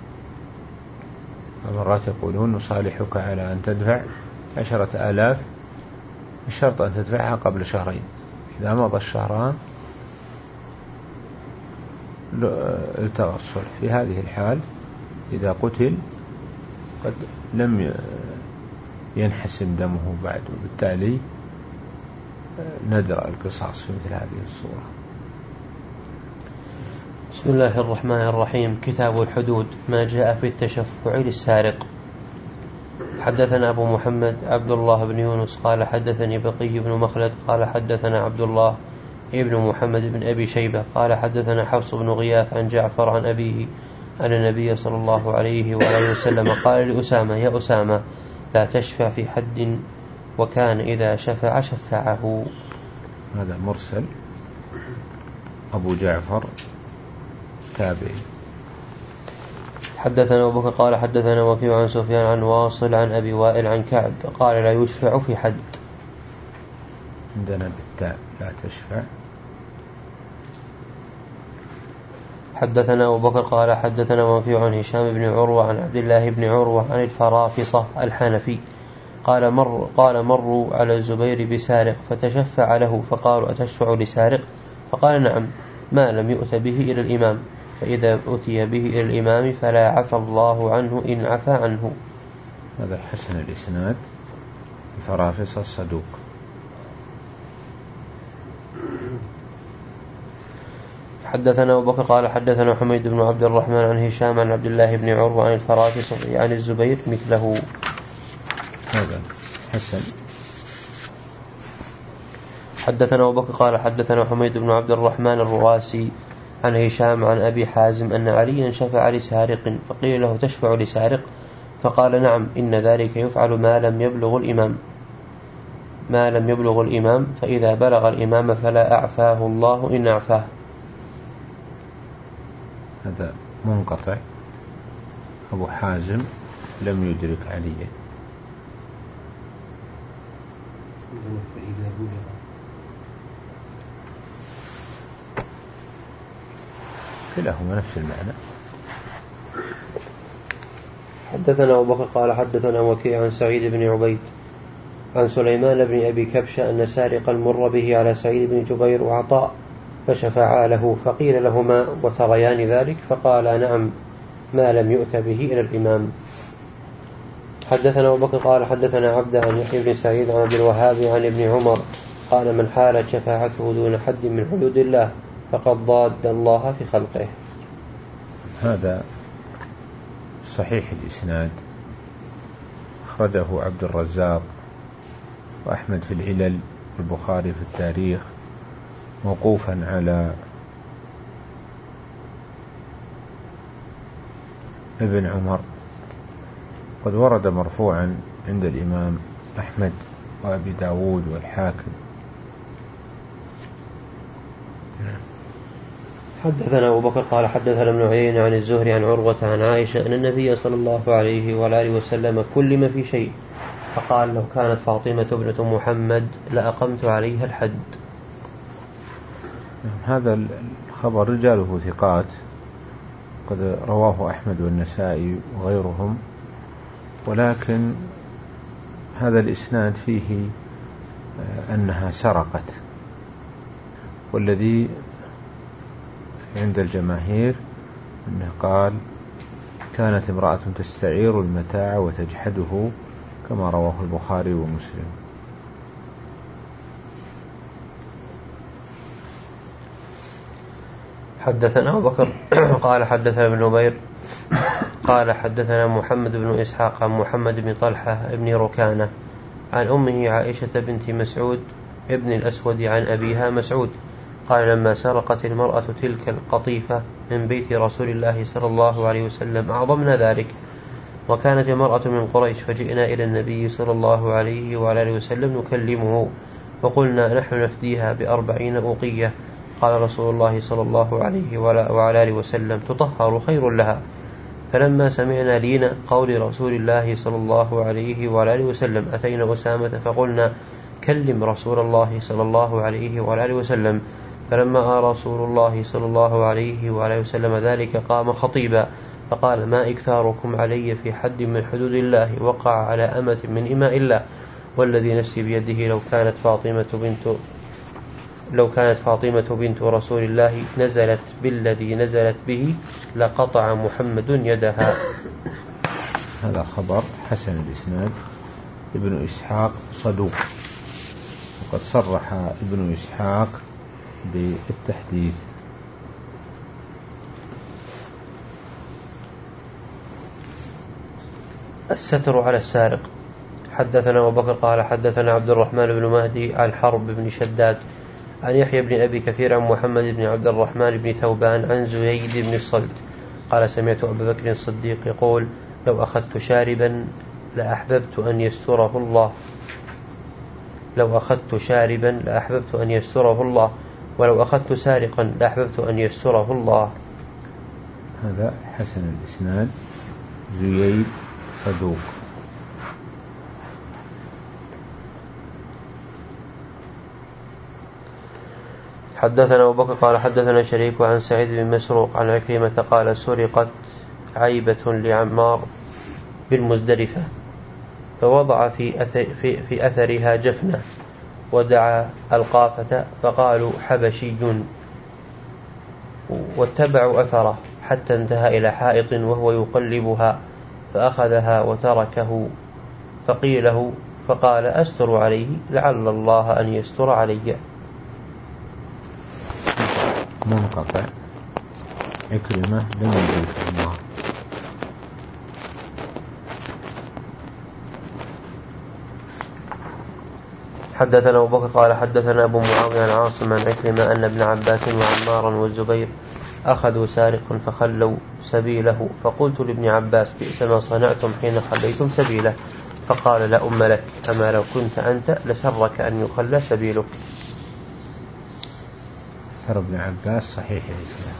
فمرات يقولون نصالحك على أن تدفع عشرة آلاف بشرط أن تدفعها قبل شهرين، إذا مضى الشهران التغى الصلح. في هذه الحال إذا قتل قد لم ينحسم دمه بعد، وبالتالي ندر القصاص في مثل هذه الصورة. بسم الله الرحمن الرحيم. كتاب الحدود، ما جاء في التشفع للسارق. حدثنا أبو محمد عبد الله بن يونس قال حدثني بقي بن مخلد قال حدثنا عبد الله ابن محمد بن أبي شيبة قال حدثنا حفص بن غياث عن جعفر عن أبيه أن النبي صلى الله عليه وآله وسلم قال لأسامة يا أسامة لا تشفع في حد، وكان إذا شفع شفعه. هذا مرسل، أبو جعفر تابعي. حدثنا أبو بكر قال حدثنا وكيع عن سفيان عن واصل عن أبي وائل عن كعب قال لا يشفع في حد. عندنا بالتاء لا تشفع. حدثنا أبو بكر قال حدثنا وكيع عن هشام بن عروة عن عبد الله بن عروة عن الفرافصة الحنفي قال مر قال مروا على الزبير بسارق فتشفع له فقالوا أتشفع لسارق؟ فقال نعم ما لم يؤت به إلى الإمام، فإذا أتي به إلى الإمام فلا عفى الله عنه إن عفى عنه. هذا حسن الإسناد، الفرافصة الصدوق. حدثنا أبو بكر قال حدثنا حميد بن عبد الرحمن عن هشام عن عبد الله بن عروة عن الفرافصة عن الزبير مثله. هذا حسن. حدثنا أبو بكر قال حدثنا حميد بن عبد الرحمن الرواسي عن هشام عن أبي حازم أن عليا شفع لسارق فقيل له تشفع لسارق؟ فقال نعم إن ذلك يفعل ما لم يبلغ الإمام ما لم يبلغ الإمام فإذا بلغ الإمام فلا أعفاه الله إن أعفاه. هذا منقطع، أبو حازم لم يدرك عليا. فإذا بلغ كلاهما نفس المعنى. حدثنا أبو بكر قال حدثنا وكيع عن سعيد بن عبيد عن سليمان بن أبي كبشة أن سارقا مر به على سعيد بن جبير وعطاء فشفعا له فقيل لهما وتريان ذلك؟ فقال نعم ما لم يؤت به إلى الإمام. حدثنا أبو بكر قال حدثنا عبد عن يحيى بن سعيد عن عبد الوهاب عن ابن عمر قال من حالت شفاعته دون حد من حدود الله فقد ضاد الله في خلقه. هذا صحيح الإسناد، أخرجه عبد الرزاق وأحمد في العلل والبخاري في التاريخ موقوفا على ابن عمر. قد ورد مرفوعا عند الإمام أحمد وأبي داود والحاكم. حدثنا أبو بكر قال حدثنا ابن عيينة عن الزهري عن عروة عن عائشة أن النبي صلى الله عليه وآله وسلم كلم في شيء فقال لو كانت فاطمة ابنة محمد لأقمت عليها الحد. هذا الخبر رجاله ثقات، قد رواه أحمد والنسائي وغيرهم، ولكن هذا الإسناد فيه أنها سرقت، والذي عند الجماهير أنه قال كانت امرأة تستعير المتاع وتجحده كما رواه البخاري ومسلم. حدثنا أبو بكر قال حدثنا ابن نمير قال حدثنا محمد بن إسحاق عن محمد بن طلحة ابن ركانة عن أمه عائشة بنت مسعود ابن الأسود عن أبيها مسعود قال لما سرقت المرأة تلك القطيفة من بيت رسول الله صلى الله عليه وسلم أعظمنا ذلك، وكانت المرأة من قريش، فجئنا إلى النبي صلى الله عليه وآله وسلم نكلمه وقلنا نحن نفديها بأربعين أوقية. قال رسول الله صلى الله عليه وعلى آله وسلم تطهر خير لها. فلما سمعنا لين قول رسول الله صلى الله عليه وعلى آله وسلم أتينا أسامة فقلنا كلم رسول الله صلى الله عليه وعلى آله وسلم. فلما آى رسول الله صلى الله عليه وعلى آله وسلم ذلك قام خطيبا فقال ما إكثاركم علي في حد من حدود الله وقع على أمة من إماء الله، والذي نفسي بيده لو كانت فاطمة بنت لو كانت فاطمة بنت رسول الله نزلت بالذي نزلت به لقطع محمد يدها. هذا خبر حسن الإسناد. ابن إسحاق صدوق، وقد صرح ابن إسحاق بالتحديث. الستر على السارق. حدثنا أبو بكر قال حدثنا عبد الرحمن بن مهدي عن حرب بن شداد عن يحيى بن أبي كثير عن محمد بن عبد الرحمن بن ثوبان عن زهيد بن الصلت قال سمعت أبا بكر الصديق يقول لو أخذت شاربا لأحببت أن يستره الله لو أخذت شاربا لأحببت أن يستره الله ولو أخذت سارقا لأحببت أن يستره الله. هذا حسن الإسناد. زهيد صدوق. حدثنا أبو بكر قال حدثنا شريك عن سعيد بن مسروق عن عكرمة قال سرقت عيبة لعمار بالمزدلفة فوضع في, أثر في, في أثرها جفنة ودعا القافة فقالوا حبشي، واتبعوا أثره حتى انتهى إلى حائط وهو يقلبها فأخذها وتركه فقيله فقال أستر عليه لعل الله أن يستر علي. منقطع. عكرمة لم يضيف الله. حدثنا أبو بكر قال حدثنا أبو معاوية عن عاصم عن عكرمة أن ابن عباس وعمارا والزبير أخذوا سارقا فخلوا سبيله، فقلت لابن عباس بئس ما صنعتم حين خليتم سبيله، فقال لا أم لك، أما لو كنت أنت لسرك أن يخلى سبيلك. أثر ابن عباس صحيح الإسلام.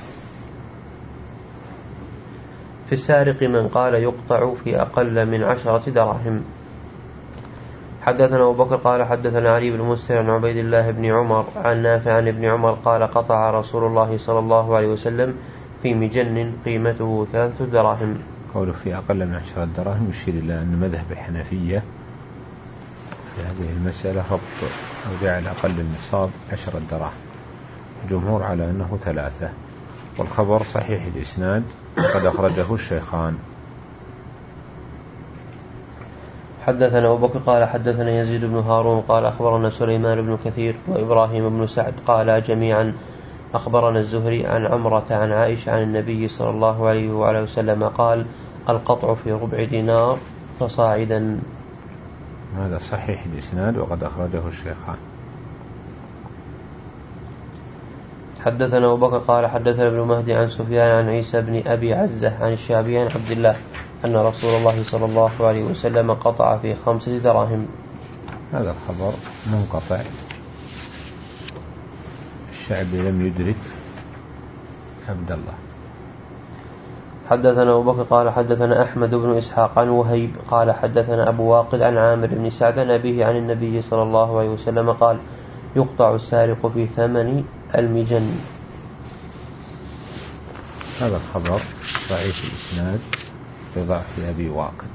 في السارق من قال يقطع في أقل من عشرة دراهم. حدثنا أبو بكر قال حدثنا علي بن مسلم عن عبيد الله بن عمر عن نافع عن ابن عمر قال قطع رسول الله صلى الله عليه وسلم في مجن قيمته ثلاثة دراهم. قوله في أقل من عشرة دراهم يشير إلى أن مذهب الحنفية في هذه المسألة ربط أو جعل أقل النصاب عشرة دراهم، الجمهور على أنه ثلاثة، والخبر صحيح الإسناد قد أخرجه الشيخان. حدثنا أبو بكر قال حدثنا يزيد بن هارون قال أخبرنا سليمان بن كثير وإبراهيم بن سعد قال جميعا أخبرنا الزهري عن عمرة عن عائشة عن النبي صلى الله عليه وعلى وسلم قال القطع في ربع دينار فصاعدا. هذا صحيح الإسناد وقد أخرجه الشيخان. حدثنا أبو بكر قال حدثنا ابن مهدي عن سفيان عن عيسى بن أبي عزة عن الشعبي عن عبد الله أن رسول الله صلى الله عليه وسلم قطع في خمسة دراهم. هذا الخبر منقطع، الشعبي لم يدرك عبد الله. حدثنا أبو بكر قال حدثنا أحمد بن إسحاق عن وهيب قال حدثنا أبو واقد عن عامر بن سعد عن أبيه عن النبي صلى الله عليه وسلم قال يقطع السارق في ثمن المجن. هذا الخبر ضعيف الإسناد بضعف أبي واقد.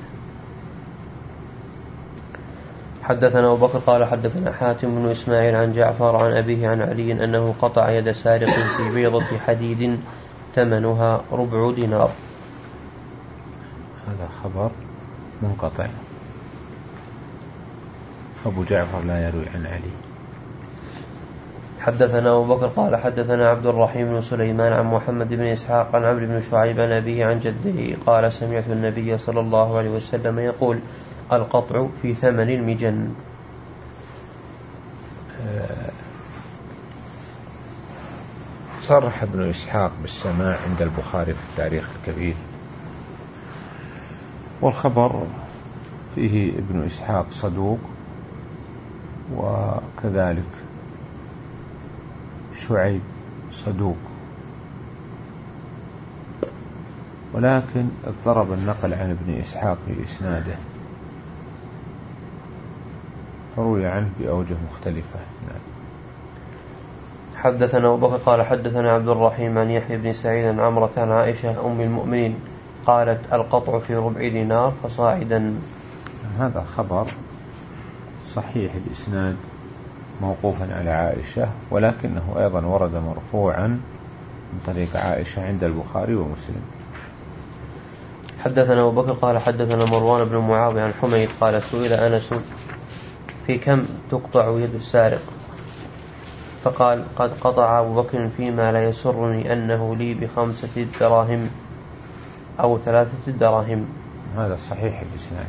حدثنا أبو بكر قال حدثنا حاتم بن إسماعيل عن جعفر عن أبيه عن علي أنه قطع يد سارق في بيضة حديد ثمنها ربع دينار. هذا خبر منقطع، أبو جعفر لا يروي عن علي. حدثنا أبو بكر قال حدثنا عبد الرحيم بن سليمان عن محمد بن إسحاق عن عمرو بن شعيب عن أبيه عن جده قال سمعت النبي صلى الله عليه وسلم يقول القطع في ثمن المجن. صرح ابن إسحاق بالسماع عند البخاري في التاريخ الكبير، والخبر فيه ابن إسحاق صدوق، وكذلك شعيب صدوق، ولكن اضطرب النقل عن ابن إسحاق في إسناده فروي عنه بأوجه مختلفة. حدثنا أبو بكر قال حدثنا عبد الرحيم عن يحيى بن سعيد عن عمرة عن عائشة أم المؤمنين قالت القطع في ربع دينار فصاعدا. هذا خبر صحيح الإسناد موقوفا على عائشة، ولكنه أيضا ورد مرفوعا من طريق عائشة عند البخاري ومسلم. حدثنا أبو بكر قال حدثنا مروان بن معاوية عن حميد قال سئل أنس في كم تقطع يد السارق فقال قد قطع أبو بكر فيما لا يسرني أنه لي بخمسة دراهم أو ثلاثة دراهم. هذا صحيح الإسناد.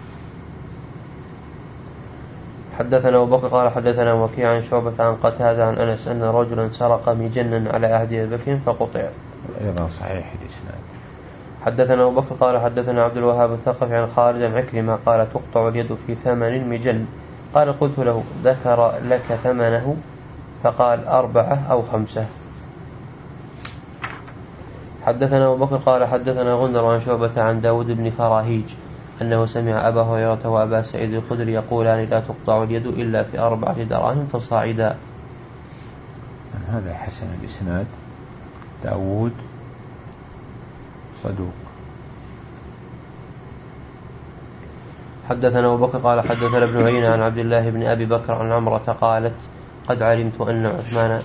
حدثنا أبو بكر قال حدثنا وكيع عن شعبة عن قتادة عن أنس أن رجلا سرق مجنا على عهد أبي بكر فقطع. أيضا صحيح الإسناد. حدثنا أبو بكر قال حدثنا عبد الوهاب الثقفي عن خالد عن عكرمة قال تقطع اليد في ثمن المجن. قال قلت له ذكر لك ثمنه فقال أربعة أو خمسة. حدثنا أبو بكر قال حدثنا غندر عن شعبة عن داود بن فراهيج أنه سمع أبا هريرة وأبا سعيد الخدري يقولان لا تقطع اليد إلا في أربعة دراهم فصاعدا. هذا حسن الإسناد، داود صدوق. حدثنا أبو بكر قال حدثنا ابن عيينة عن عبد الله بن أبي بكر عن عمرة قالت قد علمت أن عثمان.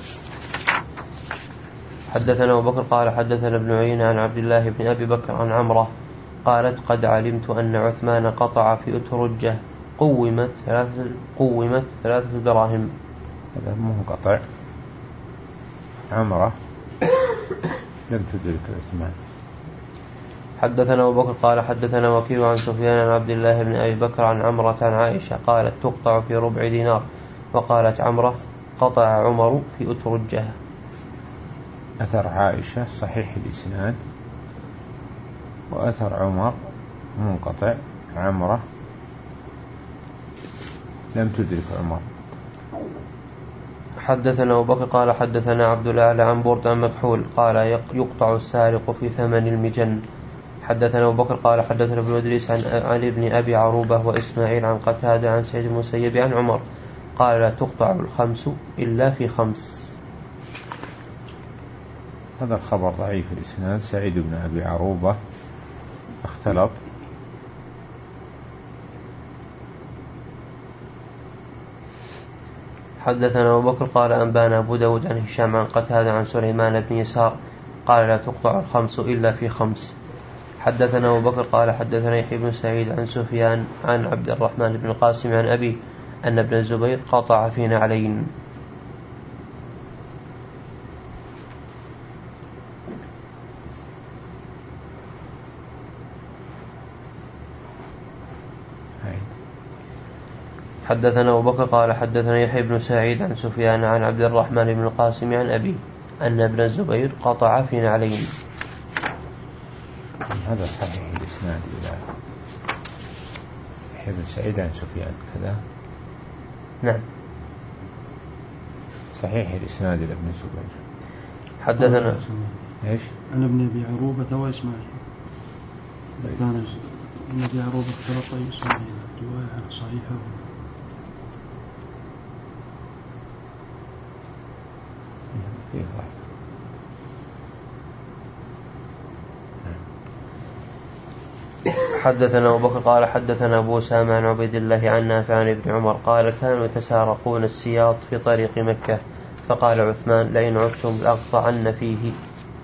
حدثنا أبو بكر قال حدثنا ابن عيينة عن عبد الله بن أبي بكر عن عمرة قالت قد علمت أن عثمان قطع في أترجة قومت ثلاثة قومت ثلاثة دراهم. هذا منقطع، عمرة لم تدرك عثمان. حدثنا أبو بكر قال حدثنا وكيع عن سفيان عن عبد الله بن أبي بكر عن عمرة عن عائشة قالت تقطع في ربع دينار، وقالت عمرة قطع عمر في أترجة. أثر عائشة صحيح الإسناد، وأثر عمر منقطع، عمرة لم تدرك عمر. حدثنا أبو بكر قال حدثنا عبد الأعلى عن برد عن مكحول قال يقطع السارق في ثمن المجن. حدثنا أبو بكر قال حدثنا ابن إدريس عن علي بن أبي عروبة وإسماعيل عن قتادة عن سعيد المسيب عن عمر قال لا تقطع الخمس إلا في خمس. هذا الخبر ضعيف الإسناد، سعيد بن أبي عروبة اختلط. حدثنا أبو بكر قال أنبانا أبو داود عن هشام عن قتادة عن سليمان بن يسار قال لا تقطع الخمس إلا في خمس. حدثنا أبو بكر قال حدثنا يحيى بن سعيد عن سفيان عن عبد الرحمن بن القاسم عن أبي أن ابن الزبير قطع في نعلين. حدثنا أبو بكر قال حدثنا يحيى بن سعيد عن سفيان عن عبد الرحمن بن القاسم عن أبي أن ابن الزبير قطع في نعلين. هذا صحيح الإسناد إلى يحيى بن سعيد عن سفيان كذا. نعم. صحيح الإسناد إلى ابن زبير. حدثنا إيش؟ عن ابن أبي عروبة وإسماعيل. كان ابن أبي عروبة اختلط إسماعيل رواية صحيحة. فيه ضعف. حدثنا أبو بكر قال حدثنا أبو أسامة عن عبيد الله عن نافع عن ابن عمر قال كانوا يتسارقون السياط في طريق مكة فقال عثمان لئن عدتم لأقطعن فيه.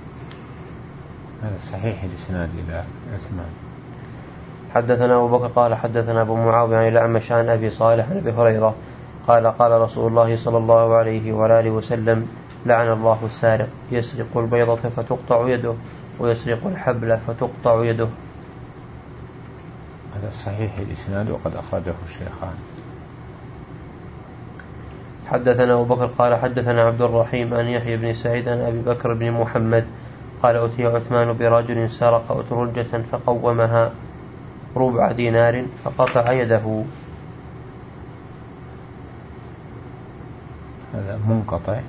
هذا صحيح الإسناد إلى عثمان. حدثنا أبو بكر قال حدثنا أبو معاوية عن الأعمش عن أبي صالح عن أبي هريرة قال قال رسول الله صلى الله عليه وآله وسلم لعن الله السارق يسرق البيضة فتقطع يده ويسرق الحبل فتقطع يده. هذا صحيح الإسناد وقد أخرجه الشيخان. حدثنا أبو بكر قال حدثنا عبد الرحيم عن يحيى بن سعيد عن أبي بكر بن محمد قال أتي عثمان برجل سرق أترجة فقومها ربع دينار فقطع يده. هذا منقطع.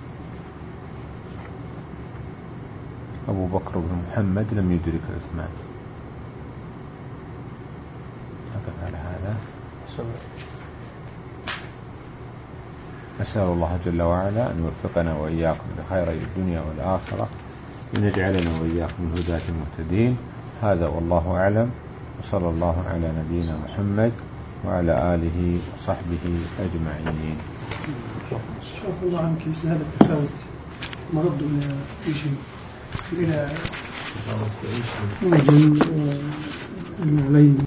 أبو بكر بن محمد لم يدرك عثمان. نقف على هذا. أسأل الله جل وعلا أن يوفقنا وإياكم لخير الدنيا والآخرة وأن يجعلنا وإياكم من هداة المهتدين. هذا والله أعلم، وصلى الله على نبينا محمد وعلى آله وصحبه أجمعين. شاء الله عنك مثل هذا التفاوت مرد إلى شيء إلى الجن المعلين.